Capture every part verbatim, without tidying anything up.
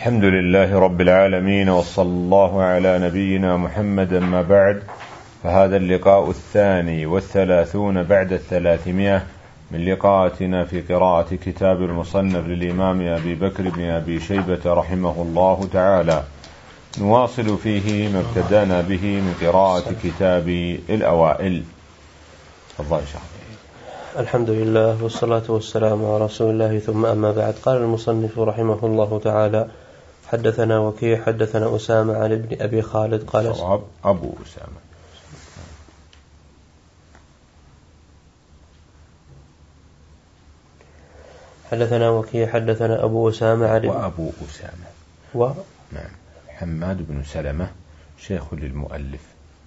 الحمد لله رب العالمين، وصلى الله على نبينا محمد. ما بعد، فهذا اللقاء الثاني والثلاثون بعد الثلاثمائة من لقاءاتنا في قراءة كتاب المصنف للإمام أبي بكر بن أبي شيبة رحمه الله تعالى. نواصل فيه ما ابتدأنا به من قراءة كتاب الأوائل. الله يشهد. الحمد لله والصلاة والسلام على رسول الله، ثم أما بعد. قال المصنف رحمه الله تعالى: حدثنا وكيع حدثنا أسامة عن ابن أبي خالد قال صواب أبو أسامة. حدثنا وكيع حدثنا أبو أسامة عن وأبو أسامة و نعم حماد بن سلمة شيخ للمؤلف.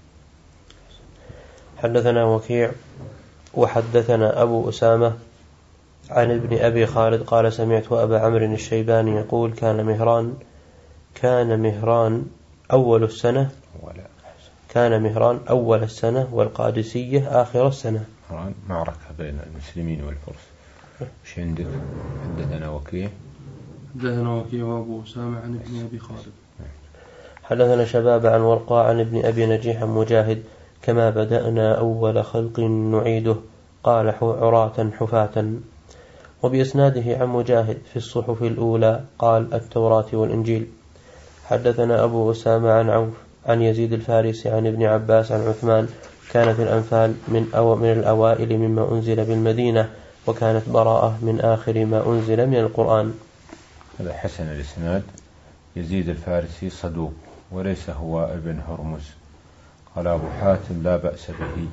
حدثنا وكيع وحدثنا أبو أسامة عن ابن أبي خالد قال: سمعت أبا عمرو الشيباني يقول: كان مهران كان مهران أول السنة ولا كان مهران أول السنة والقادسية آخر السنة. مهران معركة بين المسلمين والفرس. ايش عندك؟ حدثنا وكيع حدثنا وكيع وأبو أسامة عن ابن أبي خالد. حدثنا شباب عن ورقاء عن ابن أبي نجيح مجاهد: كما بدأنا أول خلق نعيده، قال: عراة حفاة. وبإسناده عن مجاهد في الصحف الأولى قال: التوراة والإنجيل. حدثنا أبو أسامة عن عوف عن يزيد الفارسي عن ابن عباس عن عثمان: كانت الأنفال من, أو من الأوائل مما أنزل بالمدينة، وكانت براءة من آخر ما أنزل من القرآن. هذا حسن الإسناد. يزيد الفارسي صدوق وليس هو ابن هرمز. قال أبو حاتم: لا بأس به.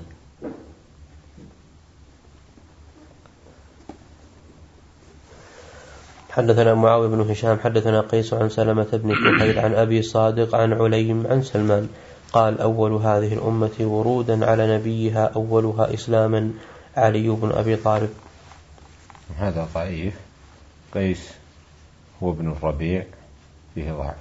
حدثنا معاوية بن هشام حدثنا قيس عن سلمة بن كحيل عن أبي صادق عن عليم عن سلمان قال: أول هذه الأمة ورودا على نبيها أولها إسلاما علي بن أبي طالب. هذا ضعيف. قيس هو ابن الربيع فيه ضعف.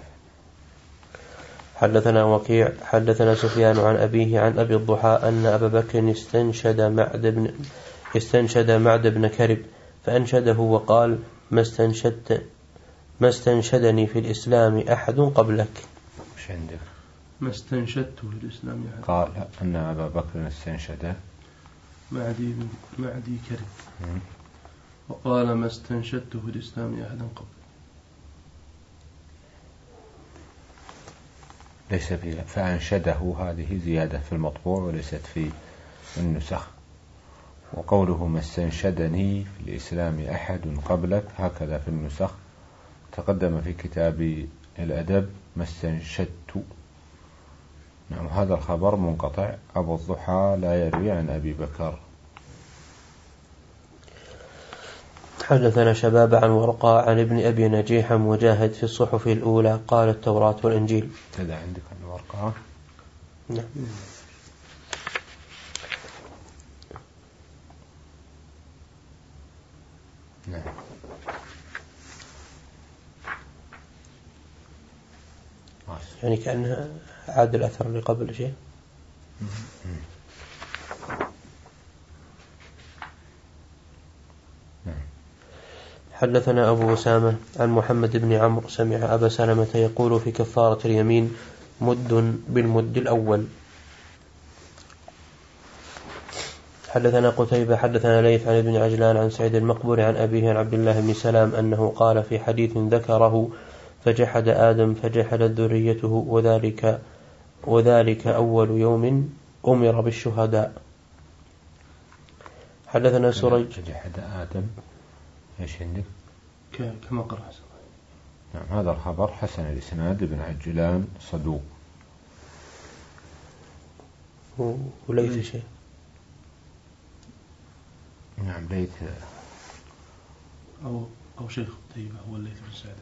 حدثنا وكيع حدثنا سفيان عن أبيه عن أبي الضحى أن أبا بكر استنشد معد بن استنشد معد بن كرب فأنشده وقال: ما استنشدت ما استنشدني في الإسلام أحد قبلك. وش عندك؟ ما استنشدته في الإسلام أحد. قال أن أبا بكر استنشد معدي معدي كرب وقال: ما استنشدته في الإسلام أحد قبلك. ليس فيها فأنشده، هذه زيادة في المطبوع وليست في النسخ. وقوله ما استنشدني في الإسلام أحد قبلك هكذا في النسخ. تقدم في كتاب الأدب ما استنشدت. نعم، هذا الخبر منقطع. أبو الضحى لا يروي عن أبي بكر. حدثنا شباب عن ورقاء عن ابن أبي نجيح مجاهد في الصحف الأولى قال: التوراة والإنجيل. هذا عندك عن ورقاء؟ نعم. نعم. يعني كأنها عاد الأثر اللي قبل شيء. حدثنا أبو أسامة عن محمد بن عمرو سمع أبا سلمة يقول في كفارة اليمين: مد بالمد الأول. حدثنا قتيبة حدثنا ليث عن ابن عجلان عن سعيد المقبور عن أبيه عن عبد الله بن سلام أنه قال في حديث ذكره: فجحد آدم فجحدت ذريته، وذلك وذلك أول يوم أمر بالشهداء. حدثنا سريج فجحد آدم. ايش عندك؟ كما قرأ. نعم، هذا الخبر حسن الإسناد. ابن عجلان صدوق. وليث شيء. نعم، ليث أو أو شيخ طيبة هو الليث بن سعد.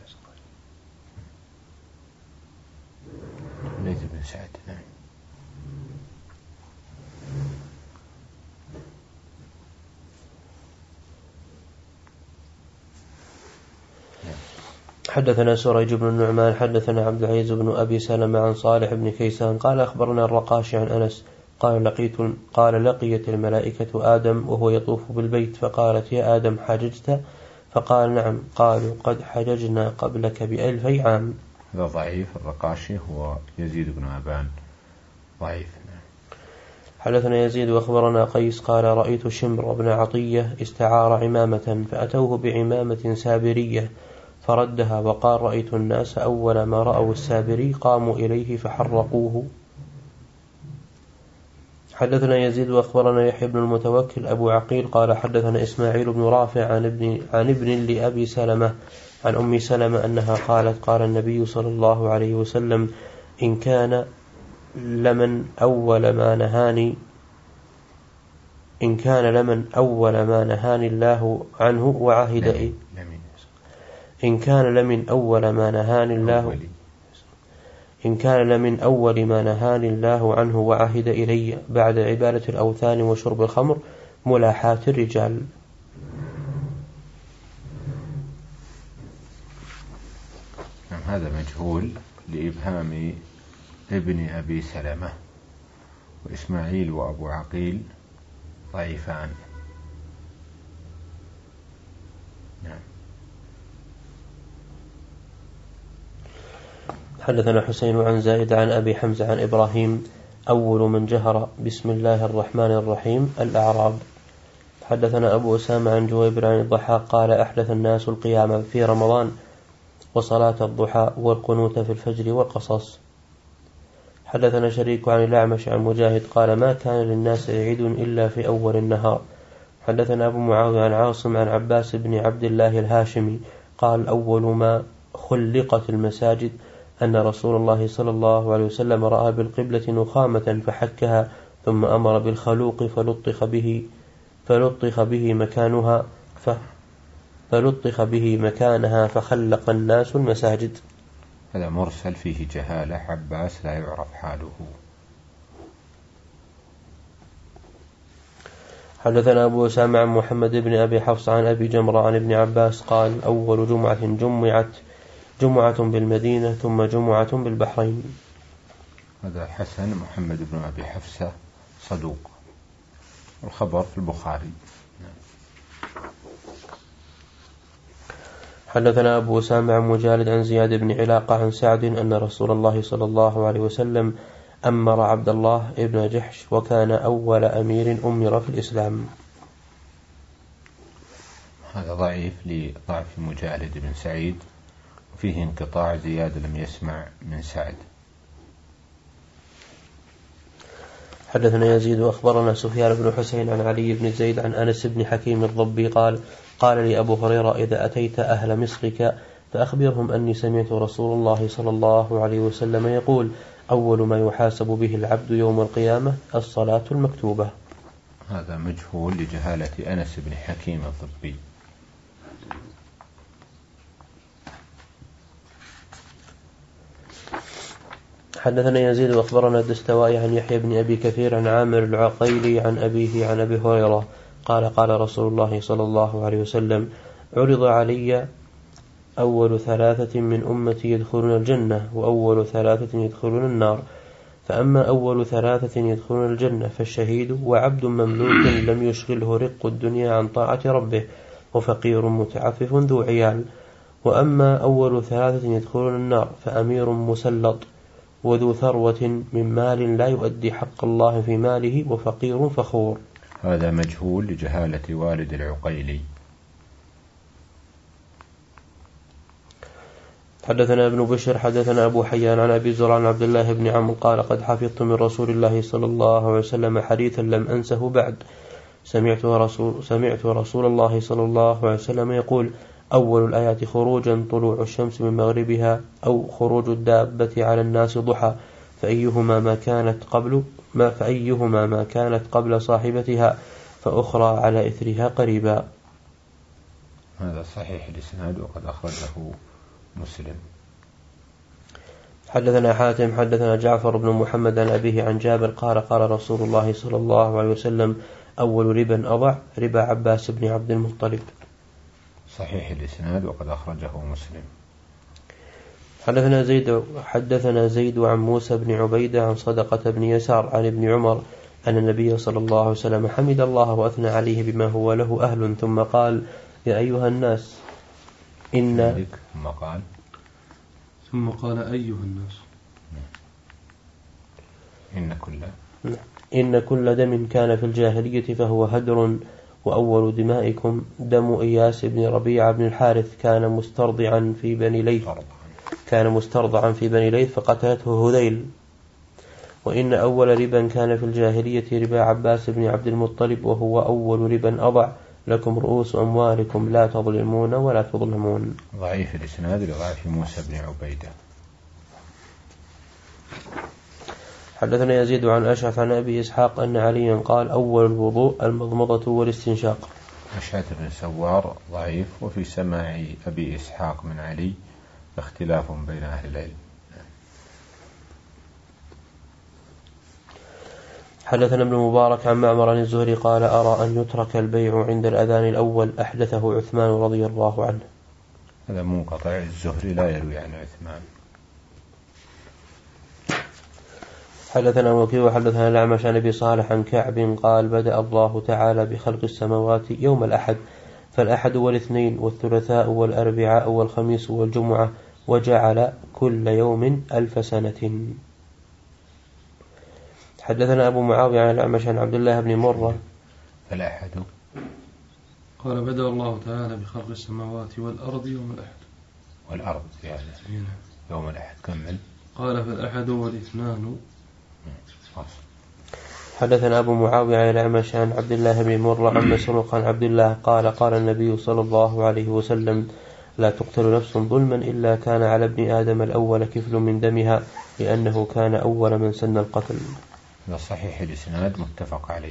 ليث بن سعد. نعم. حدثنا سريج بن النعمان حدثنا عبد العزيز بن أبي سلمة عن صالح بن كيسان قال: أخبرنا الرقاشي عن أنس قال: لقيت قال لقيت الملائكة آدم وهو يطوف بالبيت، فقالت: يا آدم حججت؟ فقال نعم. قالوا قد حججنا قبلك بألفي عام. هذا ضعيف. الرقاشي هو يزيد بن أبان ضعيف. حدثنا يزيد وأخبرنا قيس قال رأيت شمر بن عطية استعار عمامة فأتوه بعمامة سابرية فردها وقال رأيت الناس أول ما رأوا السابري قاموا إليه فحرقوه. حدثنا يزيد وأخبرنا يحيى بن المتوكل أبو عقيل قال حدثنا إسماعيل بن رافع عن ابن, عن ابن لأبي سلمة عن أم سلمة أنها قالت قال النبي صلى الله عليه وسلم إن كان لمن أول ما نهاني إن كان لمن أول ما نهاني الله عنه وعهد إلي إن كان لمن أول ما نهاني الله إن كان لمن أول ما نهاني الله عنه وعهد إلي بعد عبادة الأوثان وشرب الخمر ملاحاة الرجال. هذا مجهول لإبهام ابن أبي سلمة، وإسماعيل وأبو عقيل ضعيفان. نعم. حدثنا حسين عن زائد عن أبي حمزة عن إبراهيم أول من جهر بسم الله الرحمن الرحيم الأعراب. حدثنا أبو أسامة عن جويبر عن الضحاك قال أحدث الناس القيام في رمضان وصلاة الضحى والقنوت في الفجر والقصص. حدثنا شريك عن الأعمش عن مجاهد قال ما كان للناس عيد إلا في أول النهار. حدثنا أبو معاوية عن عاصم عن عباس بن عبد الله الهاشمي قال أول ما خلقت المساجد أن رسول الله صلى الله عليه وسلم رأى بالقبلة نخامة فحكها ثم أمر بالخلوق فلطخ به فلطخ به مكانها ف فلطخ به مكانها فخلق الناس المساجد. هذا مرسل فيه جهالة، عباس لا يعرف حاله. حدثنا أبو أسامة عن محمد بن أبي حفص عن أبي جمرة عن ابن عباس قال أول جمعة جمعت جمعة بالمدينة ثم جمعة بالبحرين. هذا حسن. محمد بن أبي حفصة صدوق، الخبر في البخاري. حدثنا أبو أسامة عن مجالد عن زياد بن علاقة عن سعد أن رسول الله صلى الله عليه وسلم أمر عبد الله ابن جحش وكان أول أمير أمر في الإسلام. هذا ضعيف لضعف مجالد بن سعيد، وفيه انقطاع. زياد لم يسمع من سعد. حدثنا يزيد وأخبرنا سفيان بن حسين عن علي بن زيد عن أنس بن حكيم الضبي قال قال لي أبو هريرة إذا أتيت أهل مصرك فأخبرهم أني سمعت رسول الله صلى الله عليه وسلم يقول أول ما يحاسب به العبد يوم القيامة الصلاة المكتوبة. هذا مجهول لجهالة أنس بن حكيم الضبي. حدثنا يزيد وأخبرنا الدستوائي عن يحيى بن أبي كثير عن عامر العقيلي عن أبيه عن أبي هريرة قال قال رسول الله صلى الله عليه وسلم عرض علي أول ثلاثة من أمتي يدخلون الجنة وأول ثلاثة يدخلون النار، فأما أول ثلاثة يدخلون الجنة فالشهيد وعبد مملوك لم يشغله رق الدنيا عن طاعة ربه وفقير متعفف ذو عيال، وأما أول ثلاثة يدخلون النار فأمير مسلط وذو ثروة من مال لا يؤدي حق الله في ماله وفقير فخور. هذا مجهول لجهالة والد العقيلي. حدثنا ابن بشر حدثنا أبو حيان عن أبي زرع عن عبد الله بن عمرو قال قد حفظت من رسول الله صلى الله عليه وسلم حديثا لم أنسه بعد سمعت رسول, سمعت رسول الله صلى الله عليه وسلم يقول أول الآيات خروجا طلوع الشمس من مغربها أو خروج الدابة على الناس ضحى فأيهما ما كانت قبل ما فأيهما ما كانت قبل صاحبتها فأخرى على إثرها قريبا. هذا صحيح الإسناد وقد أخرجه مسلم. حدثنا حاتم حدثنا جعفر بن محمد عن أبيه عن جابر قال قال رسول الله صلى الله عليه وسلم أول ربا أضع ربا عباس بن عبد المطلب. صحيح الإسناد وقد أخرجه مسلم. حدثنا زيد حدثنا زيد عن موسى بن عبيدة عن صدقة بن يسار عن ابن عمر أن النبي صلى الله عليه وسلم حمد الله وأثنى عليه بما هو له أهل ثم قال يا أيها الناس إن ثم قال ثم قال أيها الناس إن كل إن كل دم كان في الجاهلية فهو هدر، وأول دمائكم دم إياس بن ربيعة بن الحارث كان مسترضعا في بني ليث كان مسترضعا في بني ليث فقتلته هذيل. وإن أول ربا كان في الجاهلية ربا عباس بن عبد المطلب، وهو أول ربا أضع لكم رؤوس أموالكم لا تظلمون ولا تظلمون. ضعيف الإسناد لضعيف موسى بن عبيدة. حدثنا يزيد عن أشعث عن أبي إسحاق أن عليا قال أول الوضوء المضمضة والاستنشاق. أشعث بن سوار ضعيف، وفي سماع أبي إسحاق من علي اختلاف بين أهل العلم. حدثنا ابن مبارك عن معمر عن الزهري قال أرى أن يترك البيع عند الأذان الأول، أحدثه عثمان رضي الله عنه. هذا منقطع، الزهري لا يروي عن عثمان. حدثنا وكيع وحدثنا الأعمش عن أبي صالح عن كعب قال بدأ الله تعالى بخلق السماوات يوم الأحد، فالأحد والاثنين والثلاثاء والأربعاء والخميس والجمعة، وجعل كل يوم ألف سنة. حدثنا أبو معاوية عن الأعمش عن عبد الله بن مرة. فالأحد قال بدأ الله تعالى بخلق السماوات والأرض يوم الأحد. والأرض يعني يوم الأحد كمل. قال فالأحد والاثنان. حدثنا أبو معاوية عن الأعمش عن عبد الله بن مرة عن مسروق عن عبد الله قال قال النبي صلى الله عليه وسلم لا تقتل نفس ظلما إلا كان على ابن آدم الأول كفل من دمها، لأنه كان أول من سن القتل. صحيح الإسناد متفق عليه.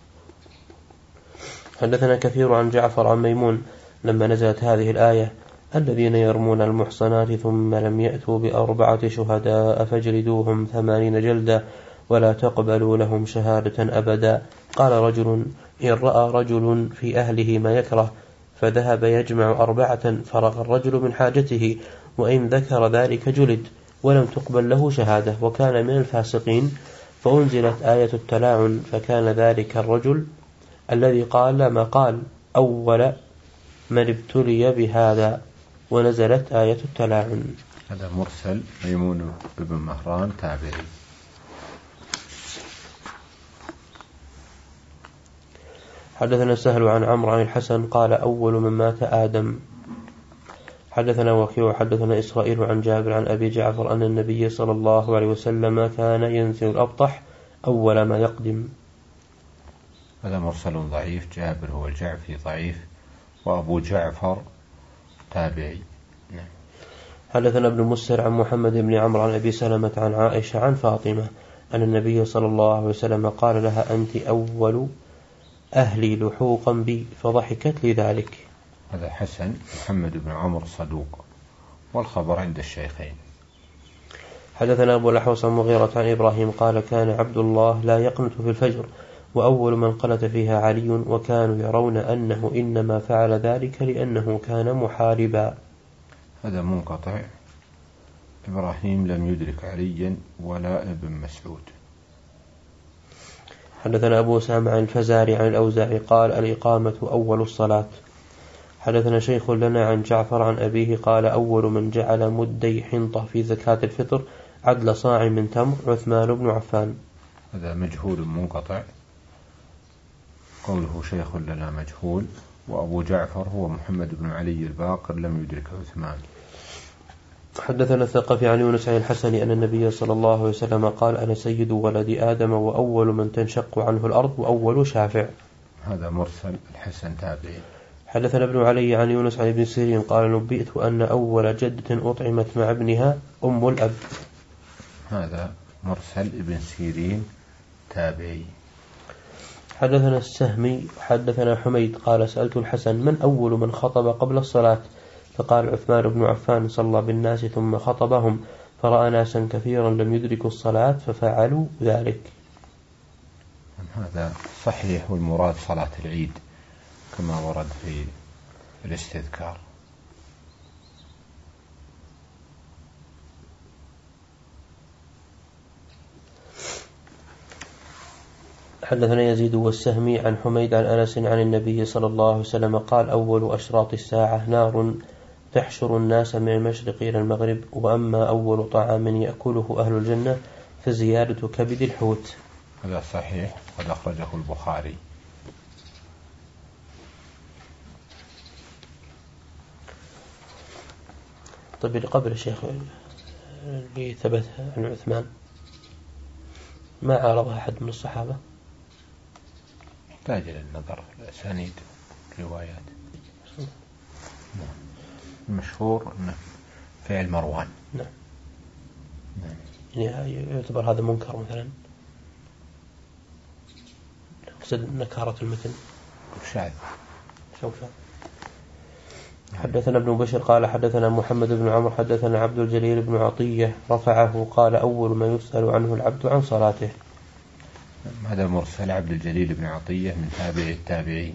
حدثنا كثير عن جعفر عن ميمون لما نزلت هذه الآية الذين يرمون المحصنات ثم لم يأتوا بأربعة شهداء فاجلدوهم ثمانين جلدة ولا تقبلوا لهم شهادة أبدا. قال رجل إن رأى رجل في أهله ما يكره فذهب يجمع أربعة فرغ الرجل من حاجته، وإن ذكر ذلك جلد ولم تقبل له شهادة وكان من الفاسقين، فأنزلت آية التلاعن، فكان ذلك الرجل الذي قال ما قال أول من ابتلي بهذا، ونزلت آية التلاعن. هذا مرسل ميمون بن مهران تابعي. حدثنا سهل عن عمرو عن الحسن قال أول من مات آدم. حدثنا وكيع حدثنا إسرائيل عن جابر عن أبي جعفر أن النبي صلى الله عليه وسلم كان ينزل الأبطح أول ما يقدم. هذا مرسل ضعيف، جابر هو الجعفي ضعيف، وأبو جعفر تابعي. حدثنا ابن مسر عن محمد بن عمرو عن أبي سلمة عن عائشة عن فاطمة أن النبي صلى الله عليه وسلم قال لها أنت أول أهلي لحوقا بي، فضحكت لذلك. هذا حسن. محمد بن عمرو صدوق، والخبر عند الشيخين. حدثنا أبو الأحوص عن مغيرة عن إبراهيم قال كان عبد الله لا يقنت في الفجر، وأول من قنت فيها علي، وكانوا يرون أنه إنما فعل ذلك لأنه كان محاربا. هذا منقطع، إبراهيم لم يدرك عليا ولا ابن مسعود. حدثنا أبو سامع عن الفزاري عن الأوزاعي قال الإقامة أول الصلاة. حدثنا شيخ لنا عن جعفر عن أبيه قال أول من جعل مدي حنطة في زكاة الفطر عدل صاع من تمر عثمان بن عفان. هذا مجهول منقطع، قوله شيخ لنا مجهول، وأبو جعفر هو محمد بن علي الباقر لم يدرك عثمان. حدثنا الثقفي عن يونس عن الحسن أن النبي صلى الله عليه وسلم قال أنا سيد ولد آدم وأول من تنشق عنه الأرض وأول شافع. هذا مرسل، الحسن تابعي. حدثنا ابن علي عن يونس عن ابن سيرين قال نبئت أن أول جدة أطعمت مع ابنها أم الأب. هذا مرسل، ابن سيرين تابعي. حدثنا السهمي حدثنا حميد قال سألت الحسن من أول من خطب قبل الصلاة، فقال عثمان بن عفان صلى بالناس ثم خطبهم، فرأى ناسا كثيرا لم يدركوا الصلاة ففعلوا ذلك. هذا صحيح، والمراد صلاة العيد كما ورد في الاستذكار. حدثنا يزيد والسهمي عن حميد عن أنس عن النبي صلى الله عليه وسلم قال أول أشراط الساعة نار تحشر الناس من المشرق إلى المغرب، وأما أول طعام يأكله أهل الجنة فزيادة كبد الحوت. هذا صحيح، قد أخرجه البخاري. طيب اللي قبل الشيخ اللي ثبت عن عثمان ما عارضها أحد من الصحابة؟ يحتاج إلى النظر في الأسانيد الروايات. المشهور أنه فعل مروان. نعم. نعم. يعني يعتبر هذا منكر مثلا، نقصد نكارة المتن شاذ. شوشة. حدثنا ابن بشر قال حدثنا محمد بن عمرو حدثنا عبد الجليل بن عطية رفعه قال أول ما يسأل عنه العبد عن صلاته. هذا مرسل عبد الجليل بن عطية من تابع التابعين.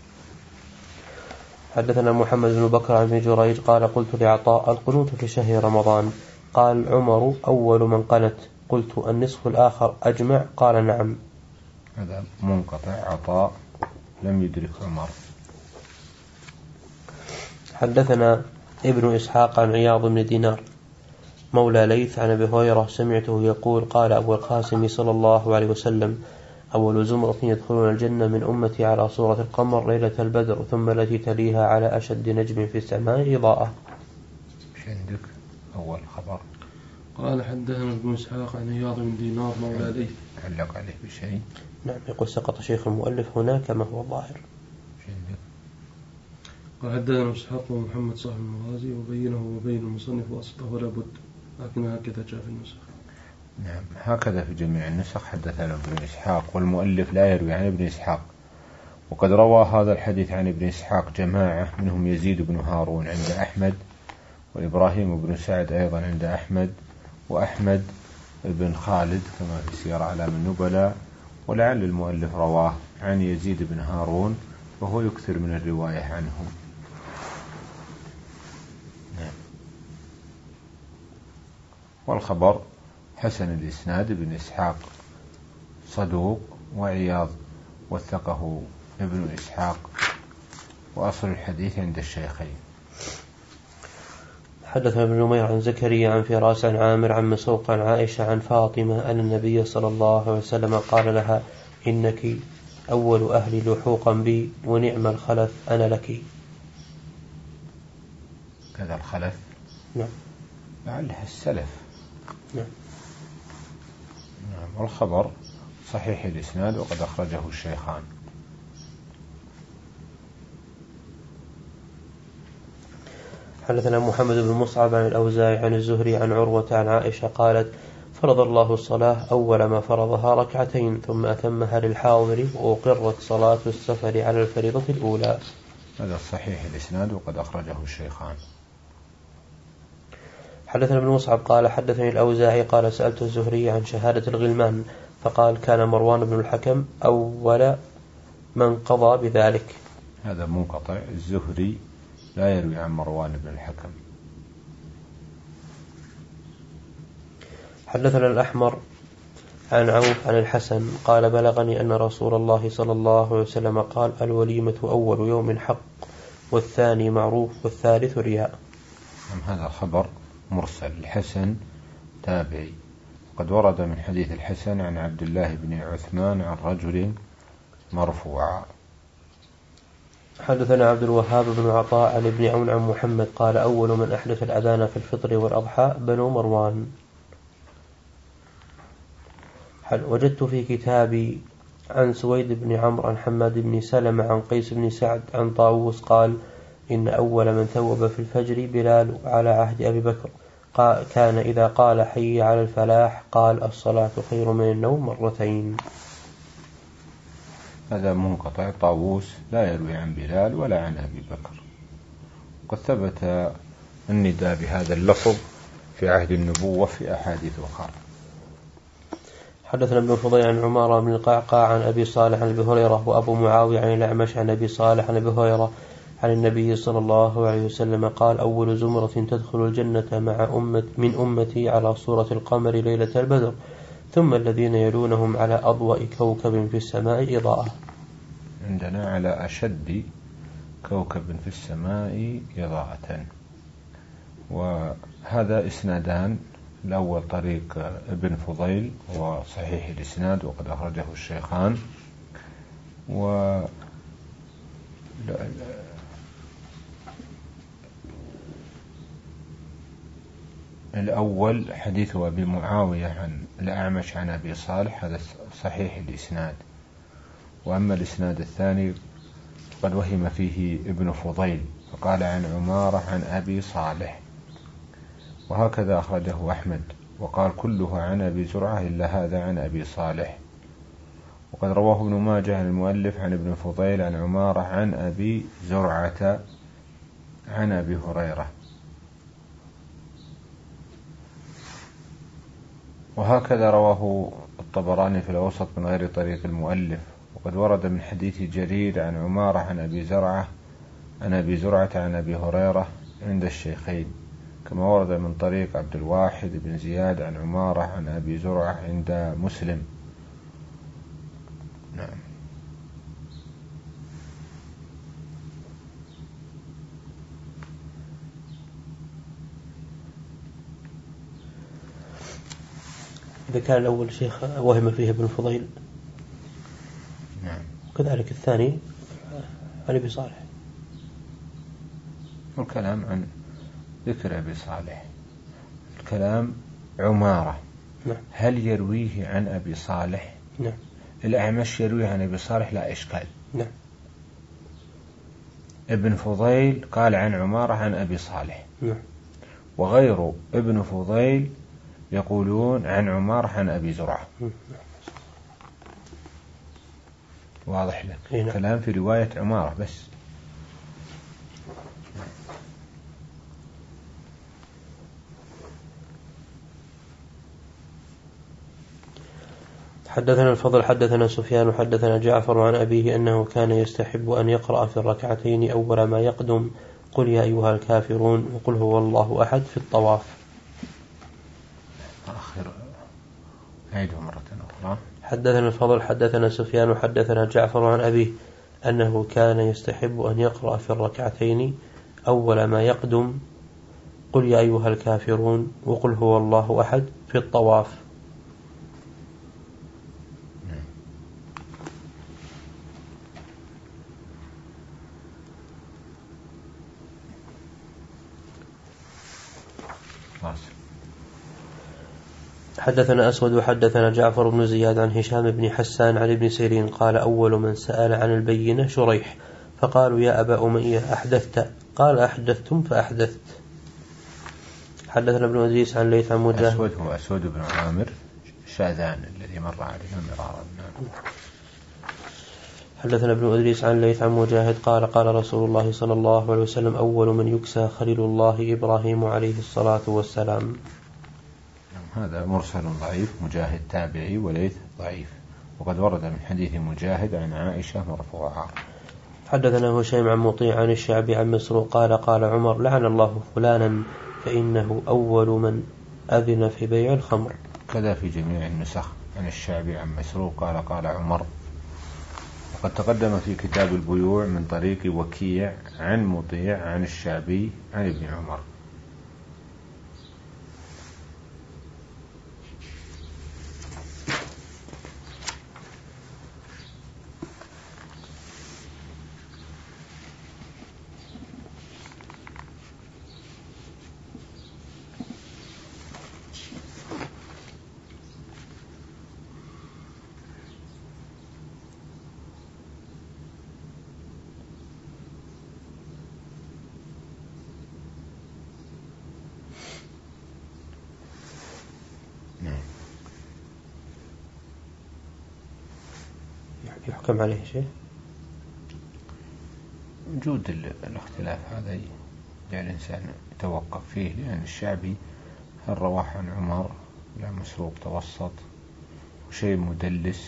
حدثنا محمد بن بكر عن جريج قال قلت لعطاء القنوت في شهر رمضان؟ قال عمر أول من قنت. قلت النصف الآخر أجمع؟ قال نعم. هذا منقطع، عطاء لم يدرك عمر. حدثنا ابن إسحاق عن عياض بن دينار مولى ليث عن أبي هريرة سمعته يقول قال أبو القاسم صلى الله عليه وسلم أول زمرة يدخلون الجنة من أمتي على صورة القمر ليلة البدر، ثم التي تليها على أشد نجم في السماء إضاءة. ايش عندك أول خبر؟ قال حدثنا ابن إسحاق عن عياض بن دينار مولى ليث. علق عليه بشيء؟ نعم، يقول سقط شيخ المؤلف هنا كما هو الظاهر. قال حدثنا إسحاق ومحمد صاحب المغازي وبينه وبين المصنف واسطه ولا بد، لكن هكذا جاء في النسخ. نعم، هكذا في جميع النسخ. حدثنا ابن إسحاق، والمؤلف لا يروي عن ابن إسحاق. وقد روى هذا الحديث عن ابن إسحاق جماعة، منهم يزيد بن هارون عند أحمد، وإبراهيم بن سعد أيضا عند أحمد، وأحمد بن خالد كما في سير أعلام النبلاء. ولعل المؤلف رواه عن يزيد بن هارون وهو يكثر من الرواية عنه. نعم. والخبر حسن الإسناد بن إسحاق صدوق، وعياض وثقه ابن إسحاق، وأصل الحديث عند الشيخين. حدثنا ابن نمير عن زكريا عن فراس عن عامر عن مسروق عن عائشة عن فاطمة أن النبي صلى الله عليه وسلم قال لها إنك أول أهلي لحوقا بي ونعم الخلف أنا لك. كذا الخلف؟ نعم. لعلها السلف. نعم. نعم. والخبر صحيح الإسناد وقد أخرجه الشيخان. حدثنا محمد بن مصعب عن الأوزاعي عن الزهري عن عروة عن عائشة قالت فرض الله الصلاة أول ما فرضها ركعتين ثم أتمها للحاضر وأقرت صلاة السفر على الفريضة الأولى. هذا صحيح الإسناد وقد أخرجه الشيخان. حدثنا ابن مصعب قال حدثني الأوزاعي قال سألت الزهري عن شهادة الغلمان فقال كان مروان بن الحكم أول من قضى بذلك. هذا منقطع، الزهري لا يروي عن مروان بن الحكم. حدثنا الأحمر عن عوف عن الحسن قال بلغني أن رسول الله صلى الله عليه وسلم قال الوليمة أول يوم حق والثاني معروف والثالث رياء. هذا خبر مرسل. الحسن تابعي، قد ورد من حديث الحسن عن عبد الله بن عثمان عن رجل مرفوعا. حدثنا عبد الوهاب بن عطاء عن ابن عون عن محمد قال أول من أحدث الأذان في الفطر والأضحى بنو مروان. وجدت في كتابي عن سويد بن عمرو عن حماد بن سلمة عن قيس بن سعد عن طاووس قال إن أول من ثوب في الفجر بلال على عهد أبي بكر كان إذا قال حي على الفلاح قال الصلاة خير من النوم مرتين. هذا منقطع، طاووس لا يروي عن بلال ولا عن أبي بكر. وقد ثبت النداء بهذا اللفظ في عهد النبوة في أحاديث أخرى. حدثنا ابن فضيل عن عمارة بن القعقاع عن أبي صالح عن أبي هريرة وأبو معاوية عن الأعمش عن أبي صالح عن أبي هريرة عن النبي صلى الله عليه وسلم قال أول زمرة تدخل الجنة مع أمة من أمتي على صورة القمر ليلة البدر ثم الذين يلونهم على أضواء كوكب في السماء إضاءة. عندنا على أشد كوكب في السماء إضاءة. وهذا إسنادان، الأول طريق ابن فضيل وصحيح الإسناد وقد أخرجه الشيخان، و الأول حديث أبي معاوية عن الأعمش عن أبي صالح، هذا صحيح الإسناد. وأما الإسناد الثاني قد وهم فيه ابن فضيل فقال عن عمارة عن أبي صالح، وهكذا أخرجه أحمد وقال كله عن أبي زرعة إلا هذا عن أبي صالح. وقد رواه ابن ماجه عن المؤلف عن ابن فضيل عن عمارة عن أبي زرعة عن أبي هريرة. وهكذا رواه الطبراني في الأوسط من غير طريق المؤلف. وقد ورد من حديث جرير عن عمارة عن أبي زرعة عن أبي زرعة عن أبي هريرة عند الشيخين، كما ورد من طريق عبد الواحد بن زياد عن عمارة عن أبي زرعة عند مسلم. نعم. إذا كان الأول شيخ وهم فيه ابن فضيل، نعم، وكذلك الثاني عن أبي صالح. والكلام عن ذكر أبي صالح، الكلام عمارة. نعم. هل يرويه عن أبي صالح؟ نعم. الأعمش يرويه عن أبي صالح لا إشكال. نعم. ابن فضيل قال عن عمارة عن أبي صالح. نعم. وغير ابن فضيل يقولون عن عمارة عن أبي زرعة. نعم. واضح لك؟ نعم. كلام في رواية عمارة بس. حدثنا الفضل حدثنا سفيان حدثنا جعفر عن أبيه أنه كان يستحب أن يقرأ في الركعتين أول ما يقدم قل يا أيها الكافرون وقل هو الله أحد في الطواف. آخر عيده مرة أخرى. حدثنا الفضل حدثنا سفيان حدثنا جعفر عن أبيه أنه كان يستحب أن يقرأ في الركعتين أول ما يقدم قل يا أيها الكافرون وقل هو الله أحد في الطواف. حدثنا أسود وحدثنا جعفر بن زياد عن هشام بن حسان عن ابن سيرين قال أول من سأل عن البينة شريح فقالوا يا أبا أمية أحدثت؟ قال أحدثتم فأحدثت. حدثنا ابن أدريس عن ليث عن مجاهد. أسود هو أسود بن عامر شاذان الذي مر علينا مرارا. حدثنا ابن أدريس عن ليث عن مجاهد قال قال رسول الله صلى الله عليه وسلم أول من يكسى خليل الله إبراهيم عليه الصلاة والسلام. هذا مرسل ضعيف، مجاهد تابعي وليث ضعيف. وقد ورد من حديث مجاهد عن عائشة مرفوعا. حدثنا هشيم عن مطيع عن الشعبي عن مسروق قال قال عمر لعن الله فلانا فإنه أول من أذن في بيع الخمر. كذا في جميع النسخ عن الشعبي عن مسروق قال قال عمر. وقد تقدم في كتاب البيوع من طريق وكيع عن مطيع عن الشعبي عن ابن عمر. يحكم عليه شيء؟ وجود الاختلاف هذا يعني الإنسان يتوقف فيه، لأن الشعبي هل رواح عن عمر لا مسروق توسط وشيء مدلس.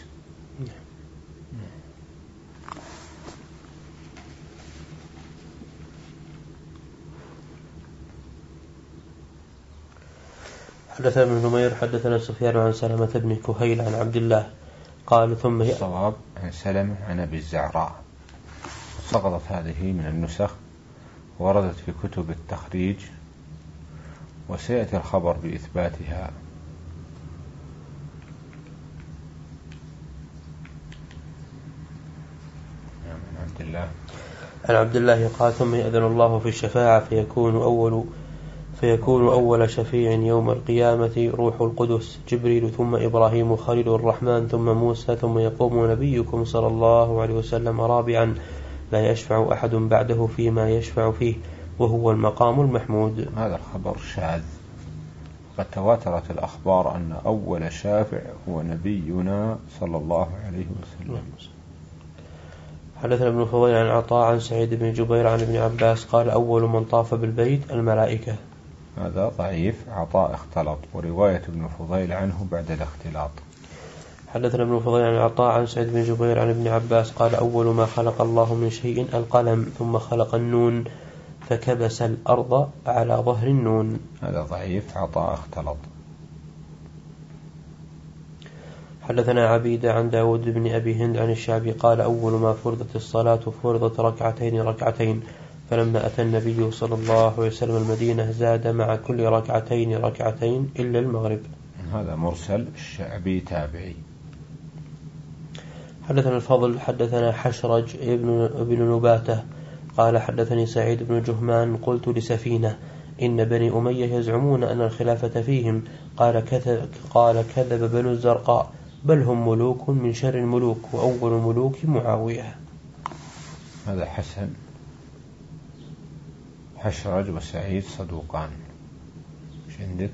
حدثنا ابن نمير حدثنا سفيان عن سلمة بن كهيل عن عبد الله قال ثم الصواب عن سلمة عن أبي الزعراء. سقطت هذه من النسخ وردت في كتب التخريج، وسيأتي الخبر بإثباتها. عن عبد الله عن عبد الله قال ثم يأذن الله في الشفاعة فيكون أول فيكون أول شفيع يوم القيامة روح القدس جبريل ثم إبراهيم خليل الرحمن ثم موسى ثم يقوم نبيكم صلى الله عليه وسلم رابعا لا يشفع أحد بعده فيما يشفع فيه وهو المقام المحمود. هذا الخبر شاذ، قد تواترت الأخبار أن أول شافع هو نبينا صلى الله عليه وسلم. حدثنا ابن فضيل عن عطاء عن سعيد بن جبير عن ابن عباس قال أول من طاف بالبيت الملائكة. هذا ضعيف، عطاء اختلط، ورواية ابن فضيل عنه بعد الاختلاط. حدثنا ابن فضيل عن عطاء عن سعيد بن جبير عن ابن عباس قال أول ما خلق الله من شيء القلم ثم خلق النون فكبس الأرض على ظهر النون. هذا ضعيف، عطاء اختلط. حدثنا عبيدة عن داود بن أبي هند عن الشعبي قال أول ما فرضت الصلاة فرضت ركعتين ركعتين فلما أتى النبي صلى الله عليه وسلم المدينة زاد مع كل ركعتين ركعتين إلا المغرب. هذا مرسل، الشعبي تابعي. حدثنا الفضل حدثنا حشرج ابن, ابن نباتة قال حدثني سعيد بن جهمان قلت لسفينة إن بني أمية يزعمون أن الخلافة فيهم قال كذب, قال كذب بنو الزرقاء بل هم ملوك من شر الملوك وأول ملوك معاوية. هذا حسن. حشرج وسعيد صدوقان. ايش عندك؟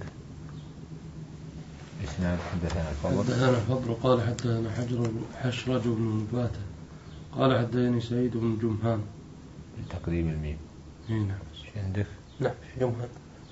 اسناد حدثنا الفضل حدثنا الفضل قال حدثنا حجر حشرج بن نباتة قال حدثني سعيد بن جمهان بتقديم الميم. نعم. ايش عندك؟ نعم جمهان.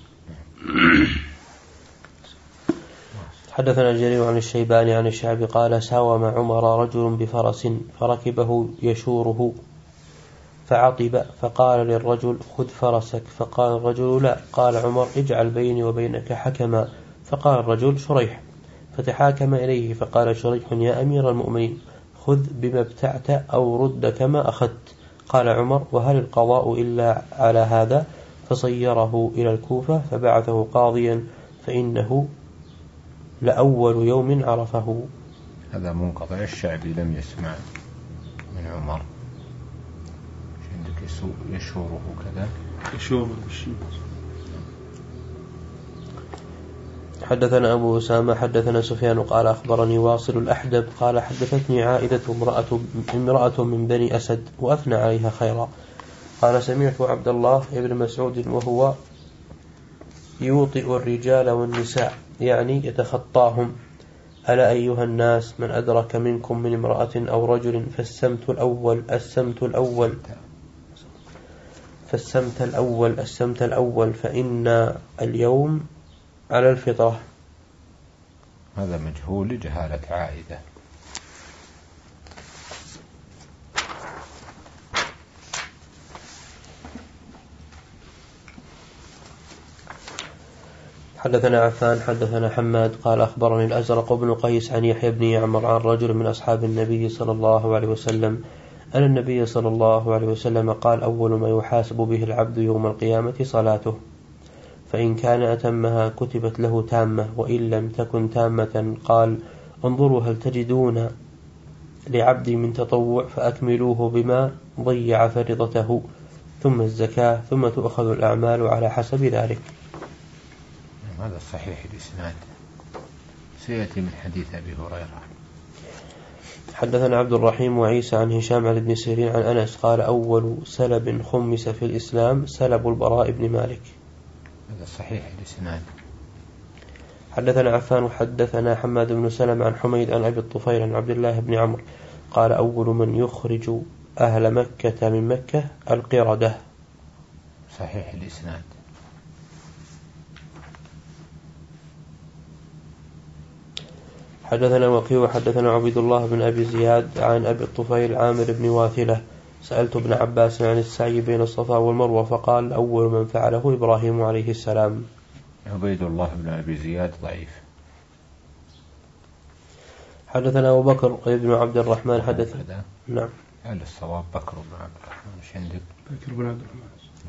حدثنا جرير عن الشيباني عن الشعبي قال ساوم عمر رجل بفرس فركبه يشوره فعطب فقال للرجل خذ فرسك فقال الرجل لا قال عمر اجعل بيني وبينك حكما فقال الرجل شريح فتحاكم إليه فقال شريح يا أمير المؤمنين خذ بما ابتعت أو رد كما أخذت. قال عمر وهل القضاء إلا على هذا؟ فصيره إلى الكوفة فبعثه قاضيا فإنه لأول يوم عرفه. هذا منقطع، الشعبي لم يسمع من عمر. عندك يشوره كذا يشوره بالشيء. حدثنا أبو أسامة حدثنا سفيان قال أخبرني واصل الأحدب قال حدثتني عائدة امرأة, امرأة من بني أسد وأثنى عليها خيرا قال سمعت عبد الله ابن مسعود وهو يوطئ الرجال والنساء يعني يتخطاهم ألا أيها الناس من أدرك منكم من امرأة أو رجل فالسمت الأول السمت الأول فالسمت الأول السمت الأول فإن اليوم على الفطرة. هذا مجهول لجهالة عائدة. حدثنا عفان حدثنا حماد قال أخبرني الأزرق بن قيس عن يحيى بن يعمر عن رجل من أصحاب النبي صلى الله عليه وسلم أن النبي صلى الله عليه وسلم قال أول ما يحاسب به العبد يوم القيامة صلاته فإن كان أتمها كتبت له تامة وإن لم تكن تامة قال انظروا هل تجدون لعبد من تطوع فأكملوه بما ضيع فرضته ثم الزكاة ثم تؤخذ الأعمال على حسب ذلك. هذا صحيح الإسناد، سيأتي من حديث أبي هريرة. حدثنا عبد الرحيم وعيسى عن هشام عن ابن سيرين عن أنس قال أول سلب خمس في الإسلام سلب البراء بن مالك. هذا صحيح الإسناد. حدثنا عفان وحدثنا حماد بن سلم عن حميد عن أبي الطفيل عن عبد الله بن عمرو قال أول من يخرج أهل مكة من مكة القردة. صحيح الإسناد. حدثنا وكيع حدثنا عبد الله بن أبي زياد عن أبي الطفيل عامر بن واثلة سألت ابن عباس عن السعي بين الصفا والمروة فقال أول من فعله إبراهيم عليه السلام. عبيد الله بن أبي زياد ضعيف. حدثنا أبو بكر بن عبد الرحمن حدث نعم هل الصواب بكر بن عبد الرحمن مش عندك؟ بكر بن عبد الرحمن.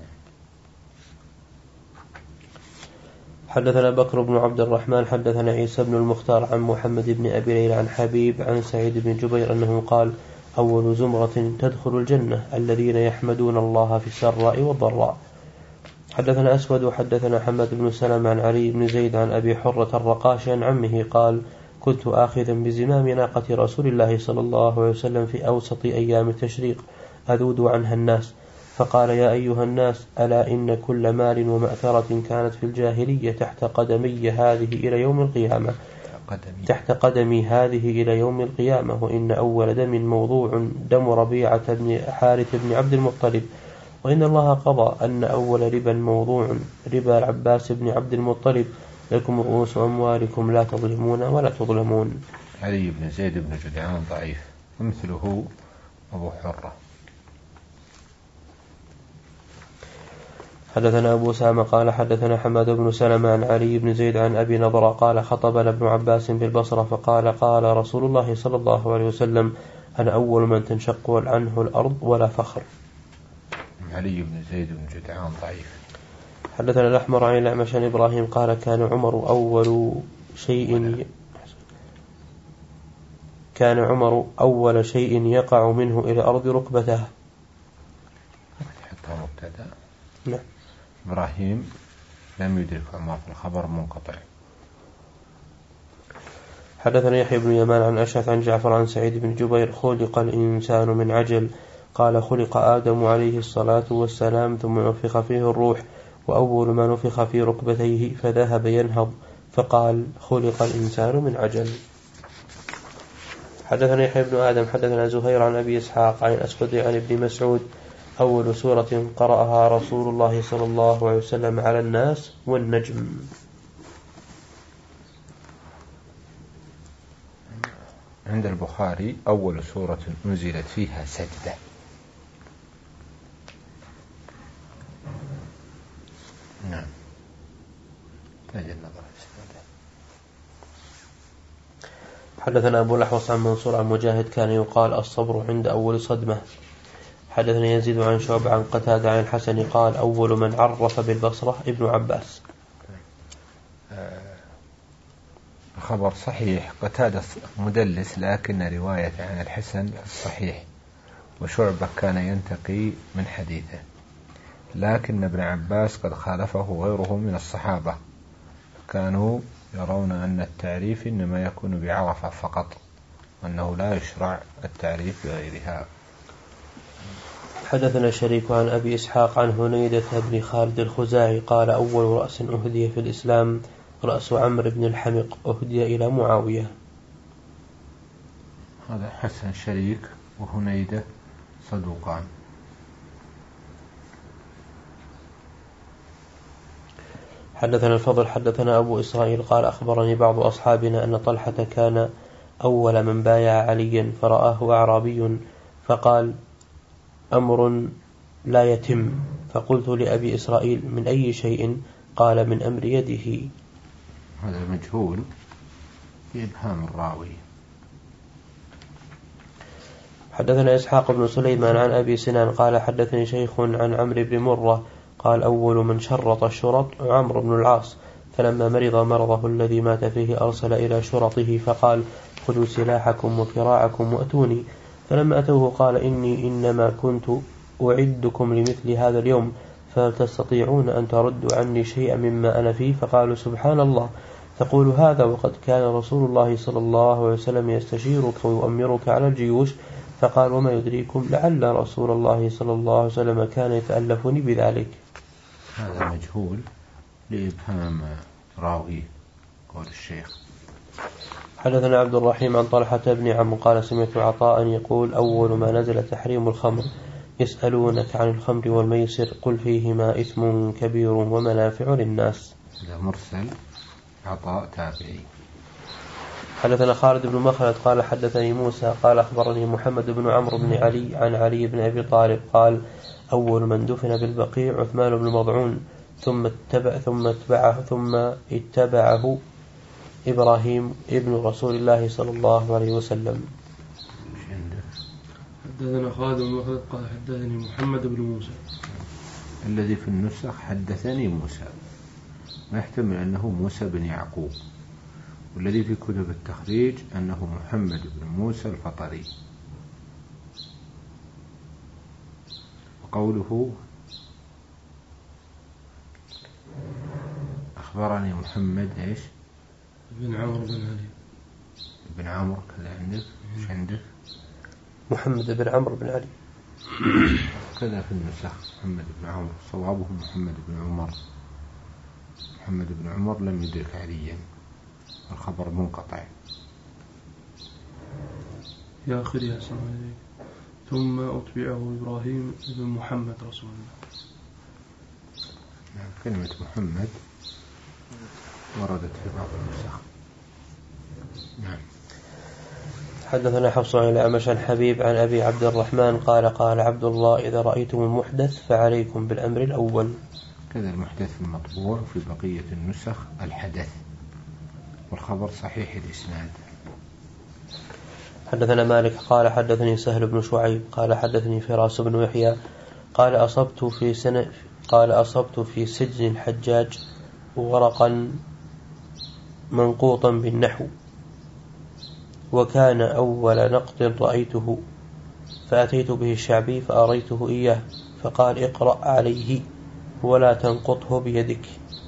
حدثنا بكر بن عبد الرحمن حدثنا عيسى بن المختار عن محمد بن أبي ليلى عن حبيب عن سعيد بن جبير أنه قال أول زمرة تدخل الجنة الذين يحمدون الله في السراء والضراء. حدثنا أسود حدثنا حماد بن سلمة عن علي بن زيد عن أبي حرة الرقاشي عن عمه قال كنت آخذا بزمام ناقة رسول الله صلى الله عليه وسلم في أوسط أيام التشريق أذود عنها الناس فقال يا أيها الناس ألا إن كل مال ومأثرة كانت في الجاهلية تحت قدمي هذه إلى يوم القيامة قدمي. تحت قدمي هذه إلى يوم القيامة وإن أول دم موضوع دم ربيعة بن حارث بن عبد المطلب وإن الله قضى أن أول ربا موضوع ربا العباس بن عبد المطلب لكم رؤوس أموالكم لا تظلمون ولا تظلمون. علي بن زيد بن جدعان ضعيف ومثله أبو حرة. حدثنا أبو سامة قال حدثنا حماد بن سلمة عن علي بن زيد عن أبي نضرة قال خطبنا ابن عباس بالبصرة فقال قال رسول الله صلى الله عليه وسلم أنا أول من تنشق عنه الأرض ولا فخر. علي بن زيد بن جدعان ضعيف. حدثنا الأحمر عن الأعمش عن إبراهيم قال كان عمر أول شيء كان عمر أول شيء يقع منه إلى أرض ركبته. حتى مبتدأ. نعم. إبراهيم لم يدرك عمر في الخبر منقطع. حدثنا يحيى بن يمان عن أشعث عن جعفر عن سعيد بن جبير خلق الإنسان من عجل قال خلق آدم عليه الصلاة والسلام ثم نفخ فيه الروح وأول ما نفخ في ركبتيه فذهب ينهض فقال خلق الإنسان من عجل. حدثنا يحيى بن آدم حدثنا زهير عن أبي إسحاق عن أسود عن ابن مسعود أول سورة قرأها رسول الله صلى الله عليه وسلم على الناس والنجم. عند البخاري أول سورة نزلت فيها سجدة. نعم تجد نظر حدثنا أبو الأحوص عن منصور عن مجاهد كان يقال الصبر عند أول صدمة. حدثنا يزيد عن شعب عن قتادة عن الحسن قال أول من عرف بالبصرة ابن عباس. خبر صحيح. قتادة مدلس لكن رواية عن الحسن صحيح وشعبة كان ينتقي من حديثه لكن ابن عباس قد خالفه غيره من الصحابة كانوا يرون أن التعريف إنما يكون بعرفة فقط وأنه لا يشرع التعريف بغيرها. حدثنا شريك عن أبي إسحاق عن هنيدة بن خالد الخزاعي قال أول رأس أهدي في الإسلام رأس عمرو بن الحمق أهدي إلى معاوية. هذا حسن شريك وهنيدة صدوقان. حدثنا الفضل حدثنا أبو إسرائيل قال أخبرني بعض أصحابنا أن طلحة كان أول من بايع عليا فرآه أعرابي فقال أمر لا يتم فقلت لأبي إسرائيل من أي شيء قال من أمر يده. هذا مجهول بإبهام الراوي. حدثنا إسحاق بن سليمان عن أبي سنان قال حدثني شيخ عن عمرو بن مرة قال أول من شرط الشرط عمرو بن العاص فلما مرض مرضه الذي مات فيه أرسل إلى شرطه فقال خذوا سلاحكم وكراعكم وأتوني فلما أتوه قال إني إنما كنت أعدكم لمثل هذا اليوم فهل تستطيعون أن تردوا عني شيئا مما أنا فيه فقالوا سبحان الله تقول هذا وقد كان رسول الله صلى الله عليه وسلم يستشيرك ويؤمرك على الجيوش فقال وما يدريكم لعل رسول الله صلى الله عليه وسلم كان يتألفني بذلك. هذا مجهول لإبهام راوي قول الشيخ. حدثنا عبد الرحيم عن طلحة بن عمرو قال سمعت عطاء يقول أول ما نزل تحريم الخمر يسألونك عن الخمر والميسر قل فيهما إثم كبير ومنافع للناس. هذا مرسل عطاء تابعي. حدثنا خالد بن مخلد قال حدثني موسى قال أخبرني محمد بن عمرو بن علي عن علي بن أبي طالب قال أول من دفن بالبقيع عثمان بن مضعون ثم اتبع ثم اتبعه ثم اتبعه إبراهيم ابن رسول الله صلى الله عليه وسلم. حدثنا خالد بن مخلد قال حدثني محمد بن موسى. الذي في النسخ حدثني موسى، ما يحتمل أنه موسى بن يعقوب، والذي في كتب التخريج أنه محمد بن موسى الفطري. وقوله أخبرني محمد إيش بن عمرو بن علي بن عمرو كذا عندك؟ إيش عندك؟ محمد بن عمرو بن علي كذا في النسخ محمد بن عمرو، صوابه محمد بن عمر. محمد بن عمر لم يدرك عليا، الخبر منقطع. يا أخي يا سلام. ثم أتبعه إبراهيم بن محمد رسول الله. كلمة محمد وردت في بعض النسخ. نعم. حدثنا حفص عن الأعمش عن حبيب عن أبي عبد الرحمن قال قال عبد الله إذا رأيتم المحدث فعليكم بالأمر الأول. كذا المحدث المطبوع في بقية النسخ الحدث، والخبر صحيح الإسناد. حدثنا مالك قال حدثني سهل بن شعيب قال حدثني فراس بن يحيى قال أصبت في سنة قال أصبت في سجن الحجاج ورقا منقوطا بالنحو، وكان أول نقد رأيته فأتيت به الشعبي فأريته إياه فقال اقرأ عليه ولا تنقطه بيدك.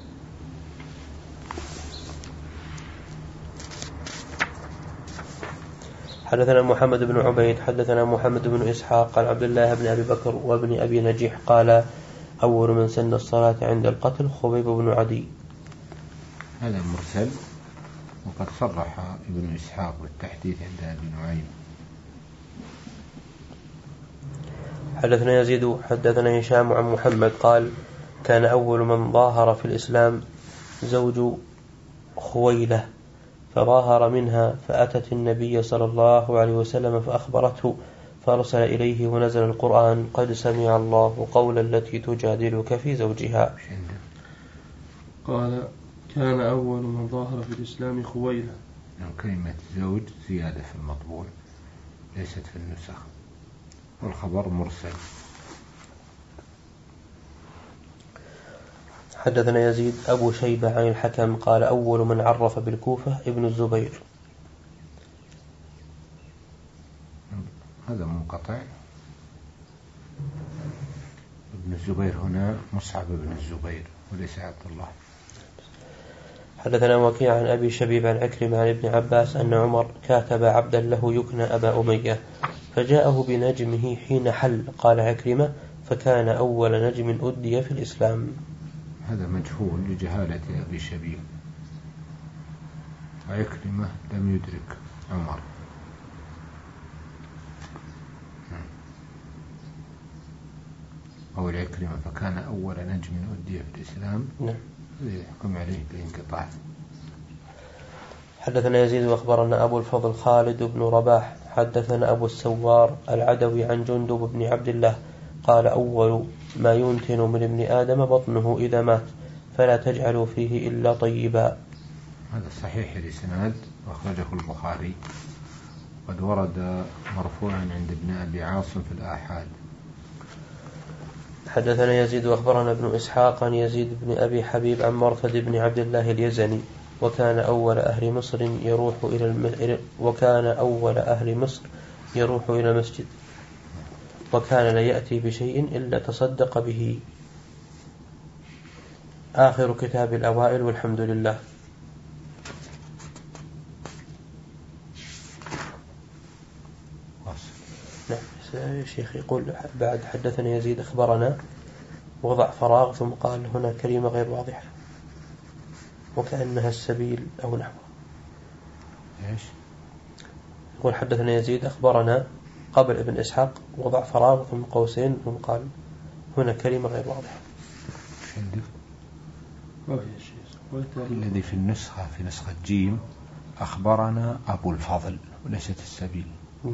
حدثنا محمد بن عبيد حدثنا محمد بن إسحاق عن عبد الله بن أبي بكر وابن أبي نجيح قال أول من سن الصلاة عند القتل خبيب بن عدي. هذا مرسل، وقد صرح ابن إسحاق بالتحديث عند أبي نعيم. حدثنا يزيد حدثنا هشام عن محمد قال كان أول من ظاهر في الإسلام زوج خويلة فظاهر منها فأتت النبي صلى الله عليه وسلم فأخبرته فأرسل إليه ونزل القرآن قد سمع الله قول التي تجادلك في زوجها. قال كان أول من ظاهر في الإسلام خويلة. كلمة زوج زيادة في المطبوع ليست في النسخ، والخبر مرسل. حدثنا يزيد أبو شيبة عن الحكم قال أول من عرف بالكوفة ابن الزبير. هذا منقطع. ابن الزبير هنا مصعب بن الزبير وليس عبد الله. حدثنا وكيع عن أبي شبيب عن عكرمة عن ابن عباس أن عمر كاتب عبدا له يكنى أبا أمية فجاءه بنجمه حين حل. قال عكرمة فكان أول نجم أدي في الإسلام. هذا مجهول لجهالة أبي شبيب، وعكرمة لم يدرك عمر. أو العكرمة فكان أول نجم أدي في الإسلام يحكم عليه بالانقطاع. حدثنا يزيد وأخبرنا أبو الفضل خالد بن رباح حدثنا أبو السوار العدوي عن جندب بن عبد الله قال أول ما ينتن من ابن آدم بطنه إذا مات فلا تجعلوا فيه إلا طيبا. هذا صحيح الإسناد وأخرجه البخاري، قد ورد مرفوعا عند ابن أبي عاصم في الآحاد. حدثنا يزيد وأخبرنا ابن إسحاق عن يزيد بن أبي حبيب عن مرثد بن عبد الله اليزني وكان أول أهل مصر يروح إلى الم... وكان أول أهل مصر يروح إلى المسجد وكان لا يأتي بشيء إلا تصدق به. آخر كتاب الأوائل والحمد لله. نعم. شيخ يقول بعد حدثنا يزيد أخبرنا وضع فراغ ثم قال هنا كلمة غير واضحة وكأنها السبيل أو نحو. إيش؟ يقول حدثنا يزيد أخبرنا قبل ابن إسحاق وضع فراغ ثم قوسين ثم قال هنا كلمة غير واضحة. الذي في النسخة في نسخة جيم أخبرنا أبو الفضل وليست السبيل،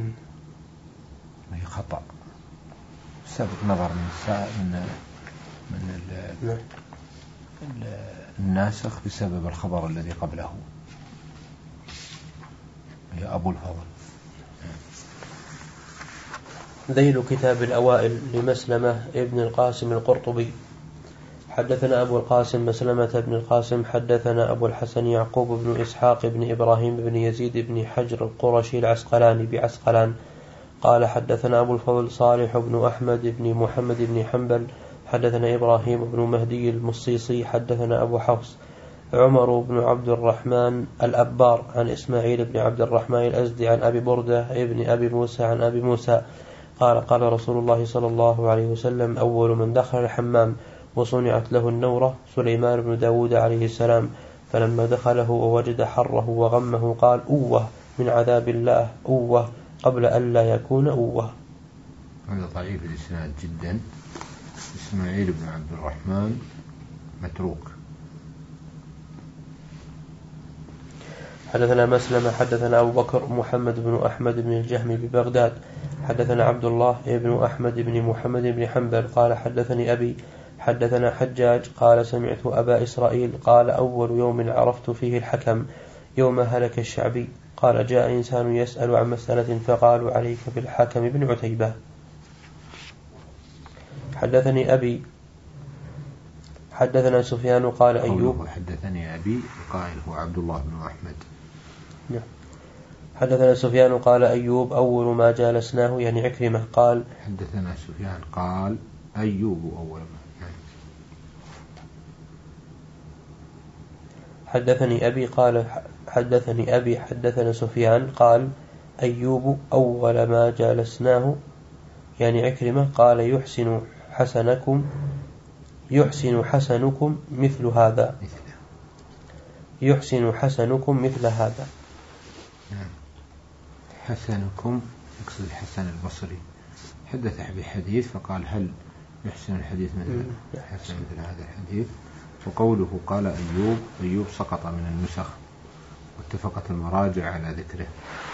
وهي خطأ سابق نظر من السائل من من الناسخ بسبب الخبر الذي قبله، هي أبو الفضل. ذيل كتاب الأوائل لمسلمة ابن القاسم القرطبي. حدثنا أبو القاسم مسلمة بن القاسم حدثنا أبو الحسن يعقوب بن إسحاق بن إبراهيم بن يزيد بن حجر القرشي العسقلاني بعسقلان قال حدثنا أبو الفضل صالح بن أحمد بن محمد بن حنبل حدثنا إبراهيم بن مهدي المصيصي حدثنا أبو حفص عمر بن عبد الرحمن الأبار عن إسماعيل بن عبد الرحمن الأزدي عن أبي بردة ابن أبي موسى عن أبي موسى قال قال رسول الله صلى الله عليه وسلم أول من دخل الحمام وصنعت له النورة سليمان بن داود عليه السلام، فلما دخله ووجد حره وغمه قال أوه من عذاب الله أوه قبل أن لا يكون أوه. هذا ضعيف الإسناد جدا. إسماعيل بن عبد الرحمن متروك. حدثنا مسلم حدثنا أبو بكر محمد بن أحمد بن الجهم ببغداد حدثنا عبد الله بن أحمد بن محمد بن حنبل قال حدثني أبي حدثنا حجاج قال سمعت أبا إسرائيل قال أول يوم عرفت فيه الحكم يوم هلك الشعبي قال جاء إنسان يسأل عن مسألة فقالوا عليك بالحكم بن عتيبة. حدثني أبي حدثنا سفيان قال أيوب حدثني أبي قائل هو عبد الله بن أحمد. حدثنا سفيان قال أيوب أول ما جالسناه يعني عكرمة قال حدثنا سفيان قال أيوب أول ما حدثني أبي قال حدثني أبي حدثنا سفيان قال أيوب أول ما جالسناه يعني عكرمة قال يحسن حسنكم يحسن حسنكم مثل هذا يحسن حسنكم مثل هذا. حسنكم يقصد الحسن البصري حدث بحديث فقال هل يحسن الحديث مثل حسن مثل هذا الحديث. وقوله قال أيوب أيوب سقط من النسخ واتفقت المراجع على ذكره.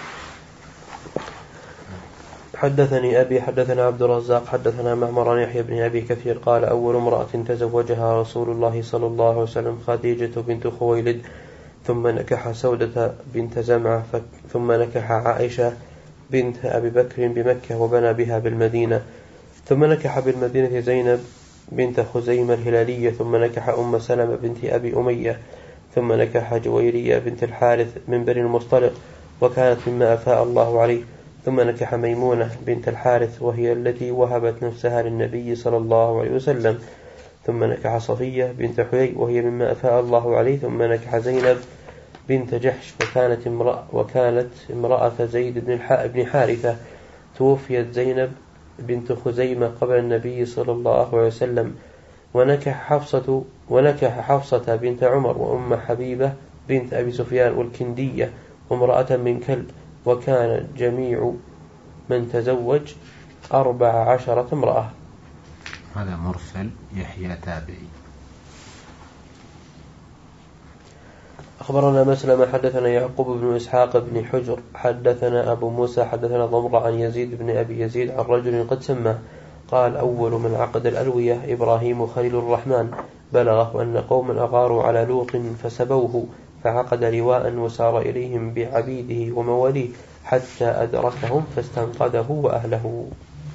حدثني أبي حدثنا عبد الرزاق حدثنا معمر عن يحيى بن أبي كثير قال أول امرأة تزوجها رسول الله صلى الله عليه وسلم خديجة بنت خويلد ثم نكح سودة بنت زمعة ثم نكح عائشة بنت أبي بكر بمكة وبنى بها بالمدينة ثم نكح بالمدينة زينب بنت خزيمة الهلالية ثم نكح أم سلمة بنت أبي أمية ثم نكح جويرية بنت الحارث من بني المصطلق وكانت مما أفاء الله عليه ثم نكح ميمونة بنت الحارث وهي التي وهبت نفسها للنبي صلى الله عليه وسلم ثم نكح صفية بنت حيي وهي مما أفاء الله عليه ثم نكح زينب بنت جحش وكانت امرأة, وكانت امرأة زيد بن حارثة توفيت زينب بنت خزيمة قبل النبي صلى الله عليه وسلم ونكح حفصة ونكح حفصة بنت عمر وأم حبيبة بنت أبي سفيان والكندية وامرأة من كلب وكان جميع من تزوج أربع عشرة امرأة. هذا مرسل يحيى تابعي. أخبرنا مسلم حدثنا يعقوب بن إسحاق بن حجر حدثنا أبو موسى حدثنا ضمر عن يزيد بن أبي يزيد عن رجل قد سماه قال أول من عقد الألوية إبراهيم خليل الرحمن بلغه أن قوما أغاروا على لوط فسبوه فعقد لواء وسار إليهم بعبيده ومواليه حتى أدركهم فاستنقذه وأهله.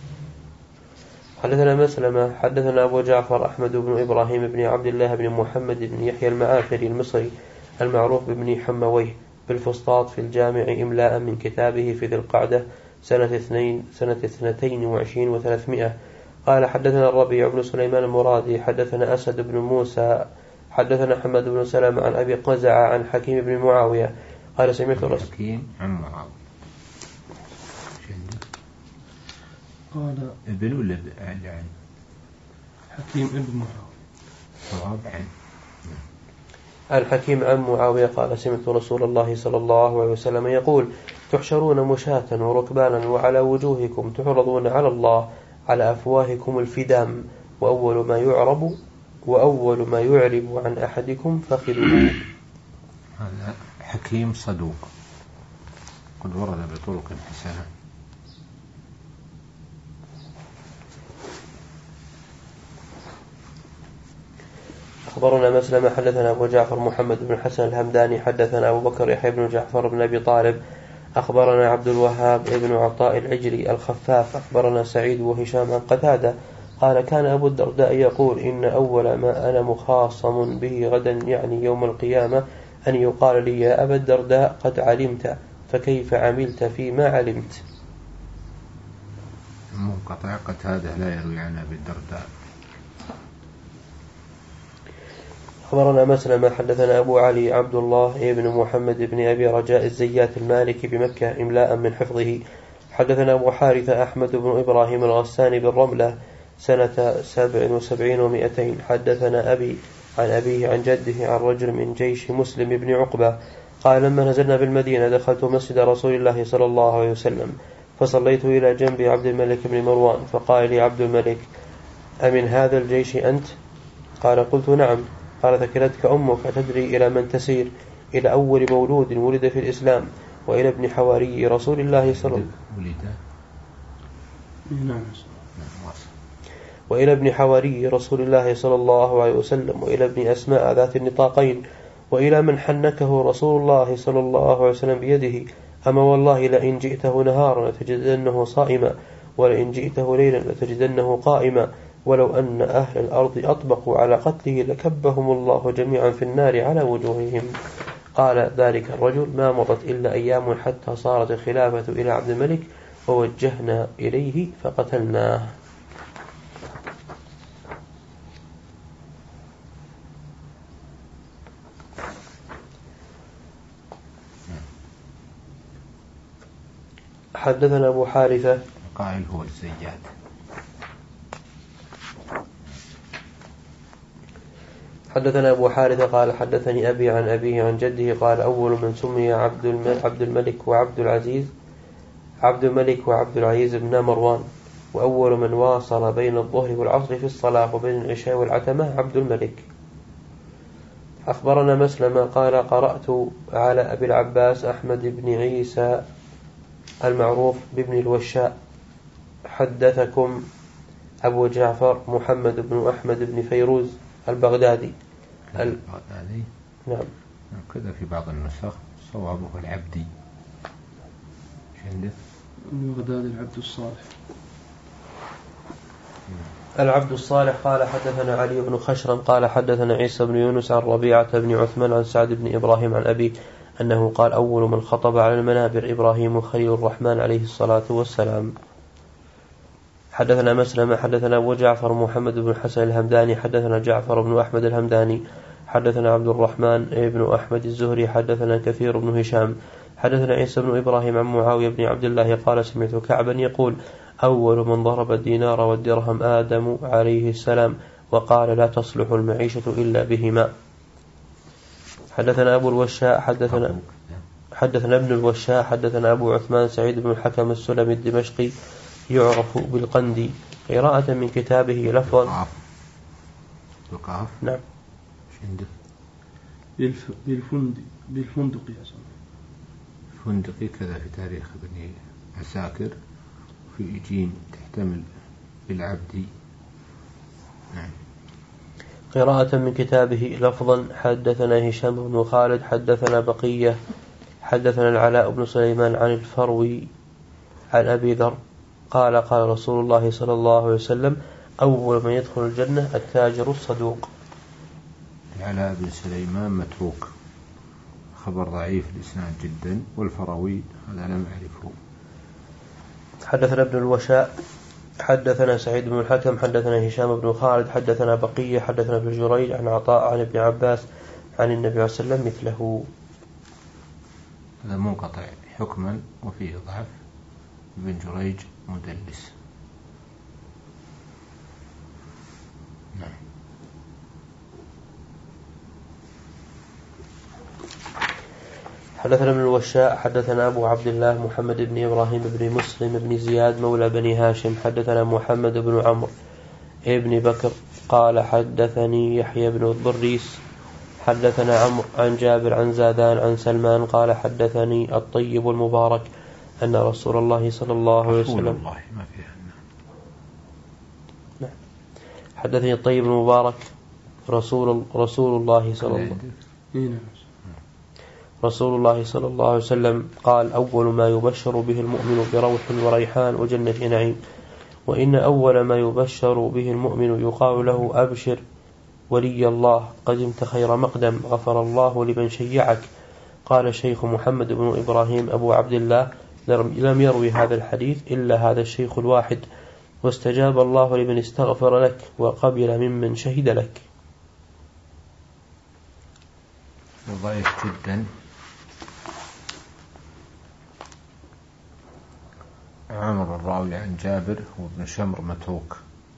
حدثنا مسلم حدثنا أبو جعفر أحمد بن إبراهيم بن عبد الله بن محمد بن يحيى المعافري المصري المعروف بابن حمويه بالفسطاط في الجامع إملاء من كتابه في ذي القعدة سنة اثنين سنة اثنتين وعشرين وثلاثمائة قال حدثنا الربيع بن سليمان المرادي حدثنا أسد بن موسى حدثنا حمد بن سلام عن أبي قزع عن حكيم بن معاوية قال سمعت رسول حكيم عن معاوية قال ابن ولا عن حكيم ابن معاوية صواب عن الحكيم عن معاوية قال سمعت رسول الله صلى الله عليه وسلم يقول تحشرون مشاة وركبانا وعلى وجوهكم تعرضون على الله على أفواهكم الفدام وأول ما يعرب وأول ما يعرب عن أحدكم فخذه. هذا حكيم صدوق قد ورد بطرق حسنة. أخبرنا مسلم حدثنا أبو جعفر محمد بن حسن الهمداني حدثنا أبو بكر يحيى بن جعفر بن أبي طالب أخبرنا عبد الوهاب بن عطاء العجلي الخفاف أخبرنا سعيد وهشام عن قتادة قال كان أبو الدرداء يقول إن أول ما أنا مخاصم به غدا يعني يوم القيامة أن يقال لي يا أبا الدرداء قد علمت فكيف عملت فيما علمت. منقطع قتادة لا يروي عن أبي الدرداء. أخبرنا مسلم حدثنا أبو علي عبد الله بن محمد بن أبي رجاء الزيات المالكي بمكة إملاء من حفظه. حدثنا أبو حارثة أحمد بن إبراهيم الغساني بالرملة سنة سبع وسبعين ومئتين. حدثنا أبي عن أبيه عن جده عن رجل من جيش مسلم بن عقبة قال لما نزلنا بالمدينة دخلت مسجد رسول الله صلى الله عليه وسلم فصليت إلى جنب عبد الملك بن مروان فقال لي عبد الملك أمن هذا الجيش أنت؟ قال قلت نعم. قال ثكلتك أمك أتدري إلى من تسير؟ إلى أول مولود ولد في الإسلام وإلى ابن حواري رسول الله صلى الله عليه وسلم وإلى ابن حواري رسول الله صلى الله عليه وسلم وإلى ابن أسماء ذات النطاقين وإلى من حنكه رسول الله صلى الله عليه وسلم بيده أما والله لئن جئته نهارا لتجدنه صائما ولئن جئته ليلا لتجدنه قائما ولو أن أهل الأرض أطبقوا على قتله لكبهم الله جميعا في النار على وجوههم. قال ذلك الرجل ما مرت إلا أيام حتى صارت الخلافة إلى عبد الملك ووجهنا إليه فقتلناه. حدثنا أبو حارثة قائل هو الزيات. حدثنا أبو حارثة قال حدثني أبي عن أبيه عن جده قال أول من سمي عبد الملك وعبد العزيز عبد الملك وعبد العزيز بن مروان وأول من واصل بين الظهر والعصر في الصلاة وبين العشاء والعتمة عبد الملك. أخبرنا مسلم قال قرأت على أبي العباس أحمد بن عيسى المعروف بابن الوشاء حدثكم أبو جعفر محمد بن أحمد بن فيروز البغدادي البغدادي نعم كذا في بعض النسخ صوابه العبدي عنده البغدادي العبد الصالح العبد الصالح قال حدثنا علي بن خشرم قال حدثنا عيسى بن يونس عن ربيعة بن عثمان عن سعد بن إبراهيم عن أبي أنه قال أول من خطب على المنابر إبراهيم خليل الرحمن عليه الصلاة والسلام. حدثنا مسلم حدثنا أبو جعفر محمد بن حسن الهمداني حدثنا جعفر بن أحمد الهمداني حدثنا عبد الرحمن بن أحمد الزهري حدثنا كثير بن هشام حدثنا عيسى بن إبراهيم عن معاوية بن عبد الله قال سمعت كعبا يقول أول من ضرب الدينار والدرهم آدم عليه السلام وقال لا تصلح المعيشة إلا بهما. حدثنا أبو الوشاء حدثنا حدثنا ابن الوشاء حدثنا أبو عثمان سعيد بن الحكم السلمي الدمشقي يعرف بالقندي قراءة من كتابه لفظا القاف نعم بالفندق بالفندق يا سلام فندقي كذا في تاريخ ابن عساكر في إجين تحتمل بالعبدي نعم. قراءة من كتابه لفظا حدثنا هشام بن خالد حدثنا بقية حدثنا العلاء بن سليمان عن الفروي عن أبي ذر قال قال رسول الله صلى الله عليه وسلم أول من يدخل الجنة التاجر الصدوق. العلاء بن سليمان متروك خبر ضعيف الإسناد جدا والفروي هذا لم أعرفه. حدثنا ابن الوشاء حدثنا سعيد بن الحكم حدثنا هشام بن خالد حدثنا بقية حدثنا ابن جريج عن عطاء عن ابن عباس عن النبي عليه وسلم مثله. هذا منقطع حكما وفيه ضعف ابن جريج مدلس. نعم. حدثنا ابن الوشاء حدثنا أبو عبد الله محمد بن إبراهيم بن مسلم بن زياد مولى بني هاشم حدثنا محمد بن عمرو ابن بكر قال حدثني يحيى بن الضريس حدثنا عمرو عن جابر عن زادان عن سلمان قال حدثني الطيب المبارك أن رسول الله صلى الله عليه وسلم الله ما فيها. حدثني الطيب المبارك رسول, رسول الله صلى الله رسول الله صلى الله عليه وسلم قال أول ما يبشر به المؤمن بروح وريحان وجنة نعيم. وإن أول ما يبشر به المؤمن يقال له أبشر ولي الله قدمت خير مقدم غفر الله لمن شيعك. قال الشيخ محمد بن إبراهيم أبو عبد الله لم يروي هذا الحديث إلا هذا الشيخ الواحد، واستجاب الله لمن استغفر لك وقبل ممن شهد لك. ضعيف جدا. عمر الراوي عن جابر وابن شمر متروك.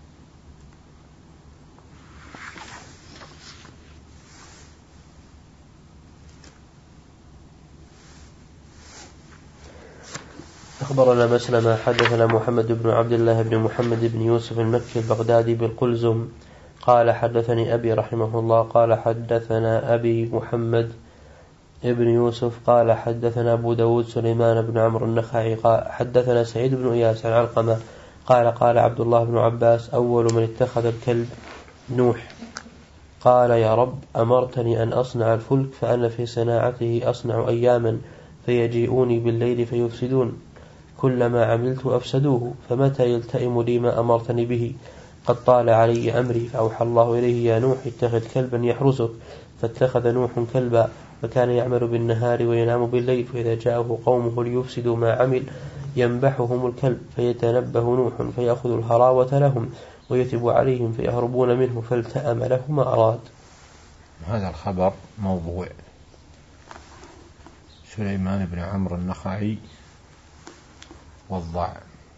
أخبرنا مسلمة حدثنا محمد بن عبد الله بن محمد بن يوسف المكي البغدادي بالقلزم قال حدثني أبي رحمه الله قال حدثنا أبي محمد ابن يوسف قال حدثنا أبو داود سليمان بن عمرو النخعي قال حدثنا سعيد بن إياس عن علقمة قال قال عبد الله بن عباس أول من اتخذ الكلب نوح قال يا رب أمرتني أن أصنع الفلك فأنا في صناعته أصنع أياما فيجيئوني بالليل فيفسدون كلما عملت أفسدوه فمتى يلتئم لي ما أمرتني به قد طال علي أمري فأوحى الله إليه يا نوح اتخذ كلبا يحرسك فاتخذ نوح كلبا فكان يعمل بالنهار وينام بالليل فإذا جاءه قومه ليفسدوا ما عمل ينبحهم الكلب فيتنبه نوح فيأخذ الهراوة لهم ويتب عليهم فيهربون منه فالتأم له ما أراد. هذا الخبر موضوع. سليمان بن عمرو النخعي والضع.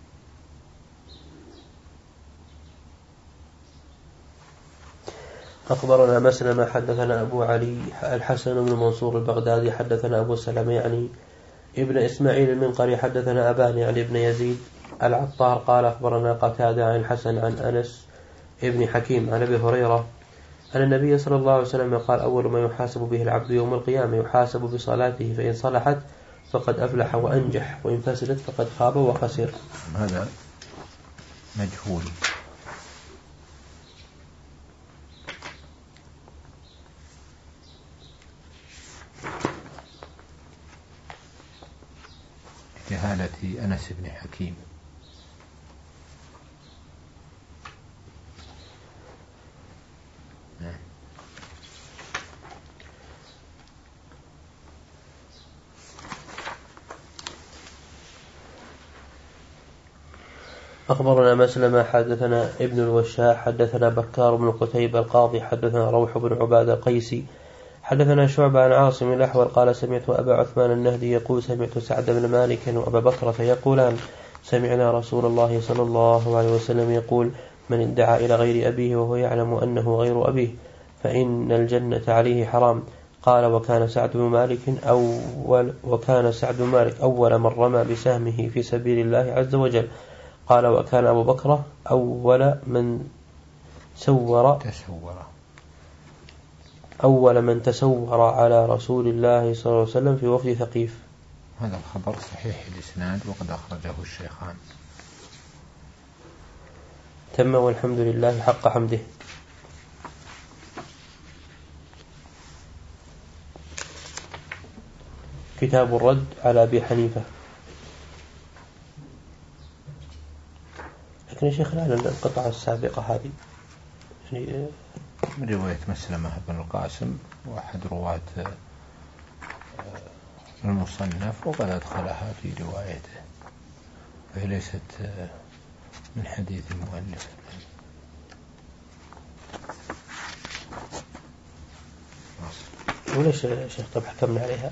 أخبرنا مسلمة حدثنا أبو علي الحسن بن منصور البغدادي حدثنا أبو سلمة يعني ابن إسماعيل المنقري حدثنا أبان يعني ابن يزيد العطار قال أخبرنا قتادة عن الحسن عن أنس ابن حكيم عن أبي هريرة أن النبي صلى الله عليه وسلم قال أول ما يحاسب به العبد يوم القيامة يحاسب بصلاته فإن صلحت فقد أفلح وأنجح وإن فسدت فقد خاب وخسر. هذا مجهول. جهالة أنس بن حكيم. أخبرنا مسلمة حدثنا ابن الوشاح حدثنا بكار بن قتيبة القاضي حدثنا روح بن عبادة القيسي حدثنا شعبة عن عاصم الأحول قال سمعت أبا عثمان النهدي يقول سمعت سعد بن مالك وأبا بكرة يقولان سمعنا رسول الله صلى الله عليه وسلم يقول من ادعى إلى غير أبيه وهو يعلم أنه غير أبيه فإن الجنة عليه حرام. قال وكان سعد بن مالك أول وكان سعد بن مالك أول من رمى بسهمه في سبيل الله عز وجل. قال وكان أبو بكر أول من سور تسور أول من تسور على رسول الله صلى الله عليه وسلم في وفد ثقيف. هذا الخبر صحيح الإسناد وقد أخرجه الشيخان. تم والحمد لله حق حمده. كتاب الرد على أبي حنيفة. لكن يا شيخ على القطعة السابقة هذه يعني من رواية مسلمة بن القاسم وأحد رواة المصنف وقد أدخلها في روايته وهي ليست من حديث المؤلف. وليش يا شيخ طب حكمنا عليها؟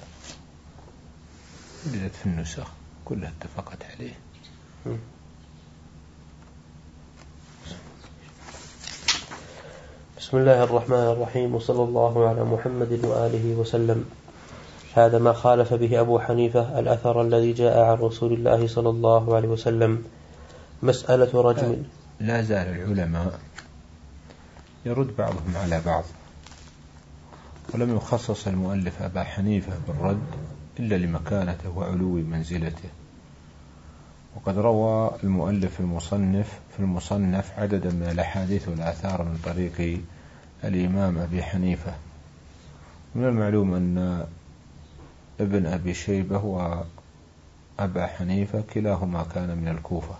وجدت في النسخ كلها اتفقت عليه. م. بسم الله الرحمن الرحيم وصلى الله على محمد وآله وسلم. هذا ما خالف به أبو حنيفة الأثر الذي جاء عن رسول الله صلى الله عليه وسلم. مسألة رجم. لا زال العلماء يرد بعضهم على بعض ولم يخصص المؤلف أبا حنيفة بالرد إلا لمكانته وعلو منزلته. وقد روى المؤلف المصنف في المصنف عددا من الأحاديث والآثار من طريق الإمام أبي حنيفة. من المعلوم أن ابن أبي شيبة وأبا حنيفة كلاهما كان من الكوفة.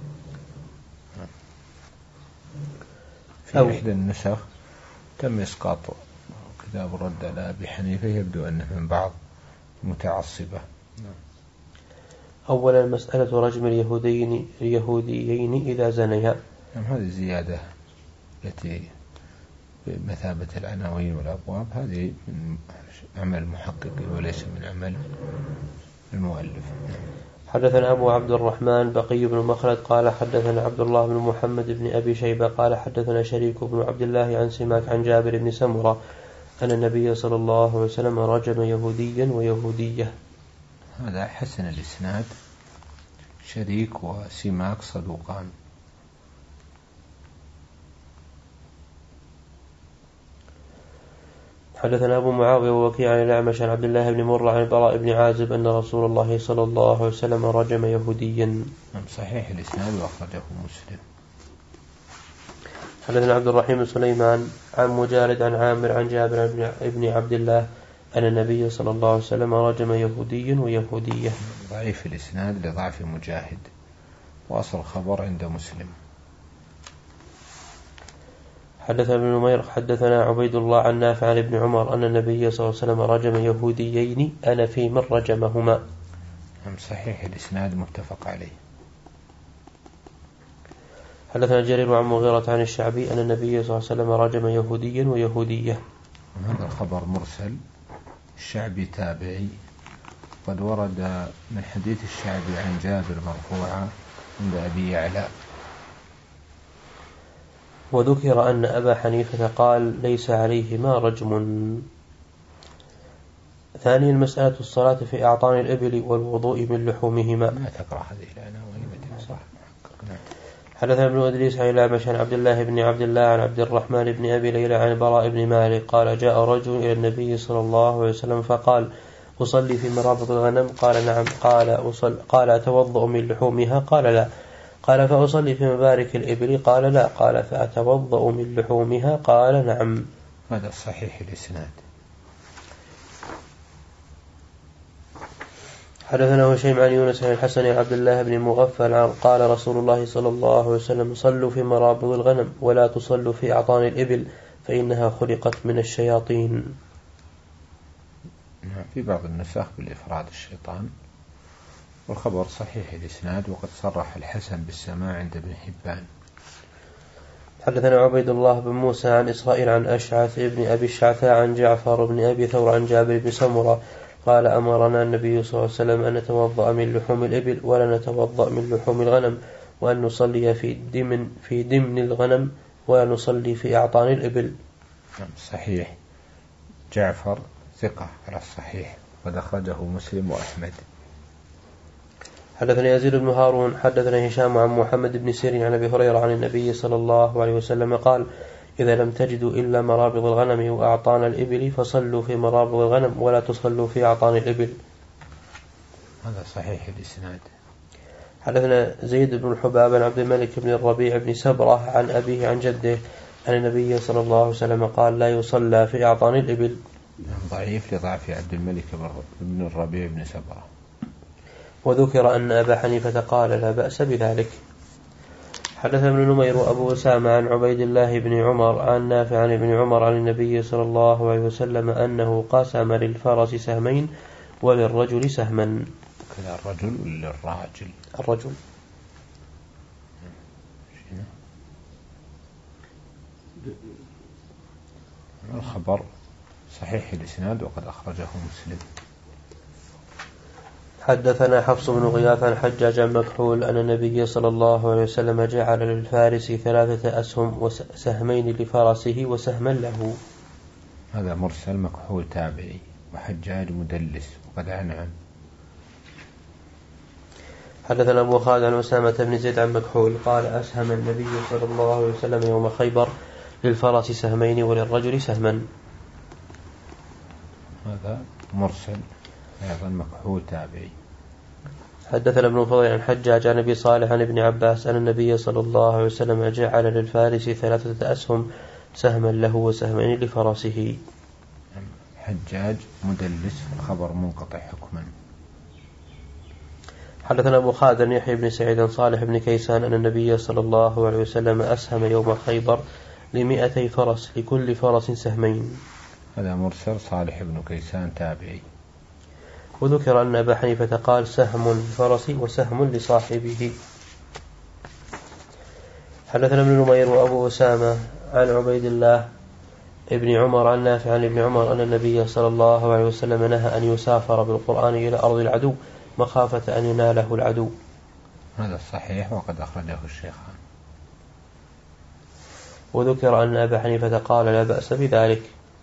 في إحدى النسخ تم إسقاط كتاب الرد على أبي حنيفة، يبدو أنه من بعض متعصبة. أولا مسألة رجم اليهوديين اليهوديين إذا زنيا. هذه الزيادة التي بمثابة العناوين والأبواب هذه من عمل المحقق وليس من عمل المؤلف. حدثنا أبو عبد الرحمن بقي بن مخلد قال حدثنا عبد الله بن محمد بن أبي شيبة قال حدثنا شريك بن عبد الله عن سماك عن جابر بن سمرة أن النبي صلى الله عليه وسلم رجم يهوديا ويهودية. هذا حسن الإسناد، شريك وسماك صدوقان. حدثنا أبو معاوية ووكيع عن الأعمش عن عبد الله بن مرة عن البراء بن عازب أن رسول الله صلى الله عليه وسلم رجم يهوديا. صحيح الإسناد وأخرجه مسلم. حدثنا عبد الرحيم بن سليمان عن مجالد عن عامر عن جابر بن عبد الله أن النبي صلى الله عليه وسلم رجم يهوديا ويهودية. ضعيف الإسناد لضعف مجاهد، وأصل الخبر عند مسلم. حدثنا ابن نمير حدثنا عبيد الله عن نافع عن ابن عمر أن النبي صلى الله عليه وسلم رجم يهوديين أنا في من رجمهما. صحيح الإسناد متفق عليه. حدثنا جرير عن مغيرة عن الشعبي أن النبي صلى الله عليه وسلم رجم يهوديا ويهودية. هذا الخبر مرسل، الشعبي تابعي، قد ورد من حديث الشعبي عن جابر مرفوعا عند أبي يعلى. وذكر أن أبا حنيفة قال ليس عليهما رجم. ثانيا المسألة الصلاة في أعطان الإبل والوضوء من لحومهما. ما تقرأ هذه العناوين صح. حدثنا ابن أدريس عن الأعمش عن عبد الله بن عبد الله عن عبد الرحمن بن أبي ليلى عن البراء بن مالك قال جاء رجل إلى النبي صلى الله عليه وسلم فقال أصلي في مرابط الغنم؟ قال نعم. قال أصل قال أتوضأ من لحومها؟ قال لا. قال فأصلي في مبارك الإبل؟ قال لا. قال فأتوضأ من لحومها؟ قال نعم. هذا صحيح الإسناد. حدثنا هشيم عن يونس عن الحسن عن عبد الله بن مغفل قال رسول الله صلى الله عليه وسلم صلوا في مرابض الغنم ولا تصلوا في أعطان الإبل فإنها خلقت من الشياطين. في بعض النسخ بالإفراد الشيطان، والخبر صحيح الإسناد، وقد صرح الحسن بالسماع عند ابن حبان. حدثنا عبيد الله بن موسى عن إسرائيل عن أشعث ابن أبي الشعثاء عن جعفر بن أبي ثور عن جابر بن سمرة قال أمرنا النبي صلى الله عليه وسلم أن نتوضأ من لحوم الإبل ولا نتوضأ من لحوم الغنم، وأن نصلي في دمن في دمن الغنم ولا نصلي في أعطان الإبل. صحيح. جعفر ثقة على الصحيح، قد أخرجه مسلم وأحمد. حدثنا يزيد بن هارون حدثنا هشام عن محمد بن سيرين عن أبي هريرة عن النبي صلى الله عليه وسلم قال إذا لم تجدوا إلا مرابض الغنم وأعطان الإبل فصلوا في مرابض الغنم ولا تصلوا في أعطان الإبل. هذا صحيح الإسناد. حدثنا زيد بن الحباب عن عبد الملك بن الربيع بن سبرة عن أبيه عن جده أن النبي صلى الله عليه وسلم قال لا يصلى في أعطان الإبل. ضعيف لضعف عبد الملك بن الربيع بن سبرة. وذكر أن أبا حنيفة قال لا بأس بذلك. حدثنا ابن نمير وأبو أسامة عن عبيد الله بن عمر عن نافع عن ابن عمر عن النبي صلى الله عليه وسلم أنه قسم للفرس سهمين وللرجل سهما. كذا الرجل للراجل. الرجل. الخبر صحيح الإسناد وقد أخرجه مسلم. حدثنا حفص بن غياث عن حجاج مكحول أن النبي صلى الله عليه وسلم جعل للفارس ثلاثة أسهم وسهمين لفرسه وسهما له. هذا مرسل، مكحول تابعي، وحجاج مدلس وقد عنعن. حدثنا أبو خالد عن أسامة بن زيد عن مكحول قال أسهم النبي صلى الله عليه وسلم يوم خيبر للفرس سهمين وللرجل سهما. هذا مرسل أيضا، مكحول تابعي. حدثنا ابن فضيل عن حجاج عن أبي صالح عن ابن عباس أن النبي صلى الله عليه وسلم جعل للفارس ثلاثة أسهم سهما له وسهمين لفرسه. حجاج مدلس خبر منقطع حكما. حدثنا أبو خالد يحيى بن سعيد صالح بن كيسان أن النبي صلى الله عليه وسلم أسهم يوم خيبر لمئتي فرس لكل فرس سهمين. هذا مرسل صالح بن كيسان تابعي. وذكر أن أبا حنيفة قال سهم للفرس وسهم لصاحبه. حدثنا ابن نمير وأبو أسامة عن عبيد الله ابن عمر عن نافع عن ابن عمر أن النبي صلى الله عليه وسلم نهى أن يسافر بالقرآن إلى أرض العدو مخافة أن يناله العدو. هذا صحيح وقد أخرجه الشيخان. وذكر أن أبا حنيفة قال لا بأس بذلك.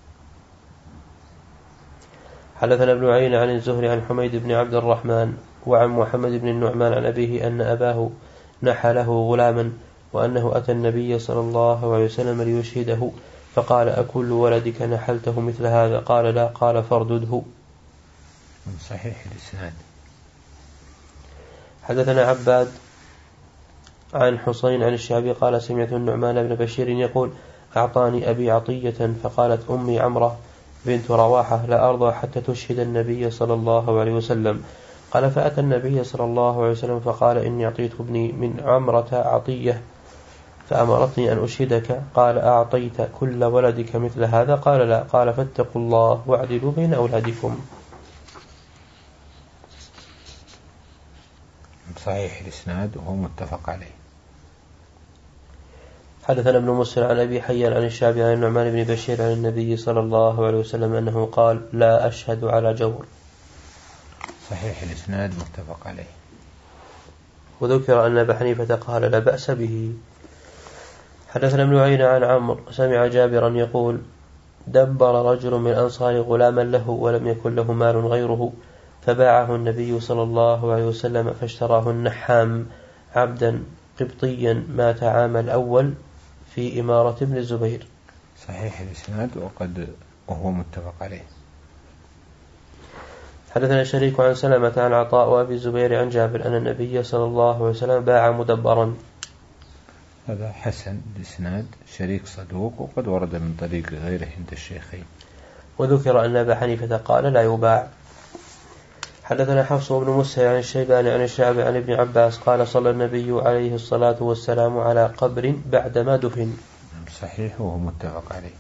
حدثنا ابن عين عن الزهري عن حميد بن عبد الرحمن وعن محمد بن النعمان عن أبيه أن أباه نحى له غلاما وأنه أتى النبي صلى الله عليه وسلم ليشهده فقال أكل ولدك نحلته مثل هذا؟ قال لا. قال فاردده. من صحيح الإسناد. حدثنا عباد عن حسين عن الشعبي قال سمعت النعمان بن بشير يقول أعطاني أبي عطية فقالت أمي عمرة بنت رواحة لا أرضى حتى تشهد النبي صلى الله عليه وسلم. قال فأتى النبي صلى الله عليه وسلم فقال إني أعطيت ابني من عمرة عطية فأمرتني أن أشهدك. قال أعطيت كل ولدك مثل هذا؟ قال لا. قال فاتقوا الله واعدلوا بين أولادكم. صحيح الإسناد وهو متفق عليه. حدثنا ابن مسلم عن أبي حيان عن الشعبي عن النعمان بن بشير عن النبي صلى الله عليه وسلم أنه قال لا أشهد على جور. صحيح الإسناد متفق عليه. وذكر أن أبا حنيفة قال لا بأس به. حدثنا ابن عين عن عمرو سمع جابرا يقول دبر رجل من الأنصار غلاما له ولم يكن له مال غيره فباعه النبي صلى الله عليه وسلم فاشتراه النحام عبدا قبطيا مات عام الأول في إمارة ابن الزبير. صحيح الإسناد وقد وهو متفق عليه. حدثنا شريك عن سلمة عن عطاء وأبي الزبير عن جابر أن النبي صلى الله عليه وسلم باع مدبرا. هذا حسن الإسناد شريك صدوق وقد ورد من طريق غيره عند الشيخين. وذكر أن أبا حنيفة قال لا يباع. حدثنا حفص بن مسهر عن الشيباني عن الشعبي عن ابن عباس قال صلى النبي عليه الصلاة والسلام على قبر بعدما دفن. صحيح وهو متفق عليه.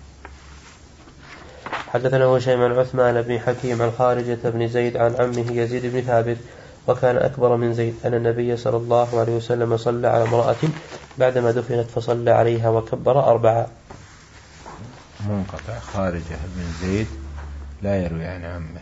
حدثنا هشيم عن عثمان بن حكيم عن خارجة بن زيد عن عمه يزيد بن ثابت وكان أكبر من زيد أن النبي صلى الله عليه وسلم صلى على امرأة بعدما دفنت فصلى عليها وكبر أربعة. منقطع. خارجة بن زيد لا يروي عن عمه.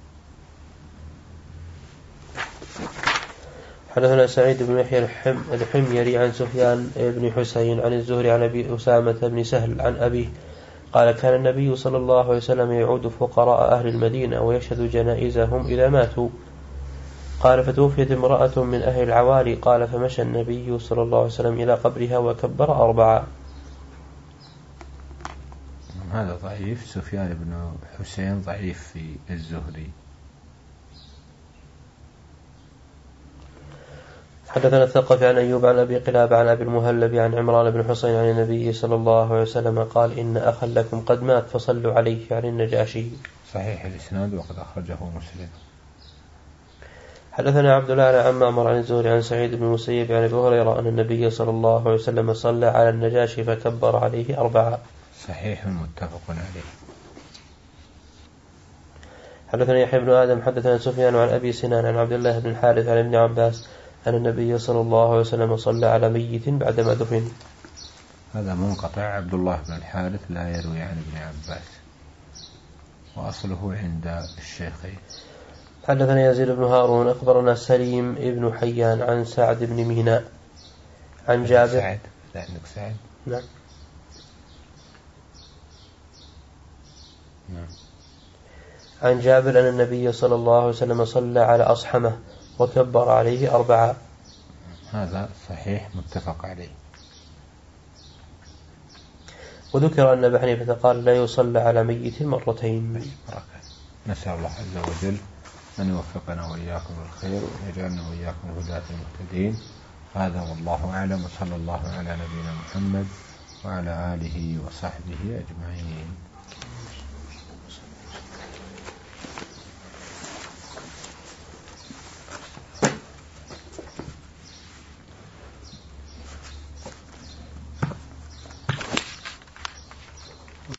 حدثنا سعيد بن يحيى الحميري عن سفيان بن حسين عن الزهري عن أبي أسامة بن سهل عن أبيه قال كان النبي صلى الله عليه وسلم يعود فقراء أهل المدينة ويشهد جنائزهم إذا ماتوا. قال فتوفيت امرأة من أهل العوالي قال فمشى النبي صلى الله عليه وسلم إلى قبرها وكبر أربعة. هذا ضعيف. سفيان بن حسين ضعيف في الزهري. حدثنا الثقفي عن أيوب عن أبي قلاب عن أبي المهلب عن عمران بن حسين عن النبي صلى الله عليه وسلم قال إن أخا لكم قد مات فصلوا عليه عن النجاشي. صحيح الإسناد وقد أخرجه مسلم. حدثنا عبد الله عن معمر عن الزهري عن سعيد بن المسيب عن أبي هريرة أن النبي صلى الله عليه وسلم صلى على النجاشي فكبر عليه أربعة. صحيح متفق عليه. حدثنا يحيى بن آدم حدثنا سفيان عن أبي سنان عن عبد الله بن الحارث عن ابن عباس أن النبي صلى الله عليه وسلم صلى على ميت بعدما دفن. هذا منقطع. عبد الله بن الحارث لا يروي عن ابن عباس وأصله عند الشيخين. حدثنا يزيد بن هارون أخبرنا سليم ابن حيان عن سعد بن ميناء عن جابر. سعد عندك سعد؟ نعم. نعم. عن جابر أن النبي صلى الله عليه وسلم صلى على أصحمه وكبر عليه أربعة. هذا صحيح متفق عليه. وذكر أن أبا حنيفة قال لا يصلى على ميت مرتين. نسأل الله عز وجل أن يوفقنا وإياكم بالخير وأن يجعلنا وإياكم هداة المهتدين. هذا والله أعلم وصلى الله على نبينا محمد وعلى آله وصحبه أجمعين.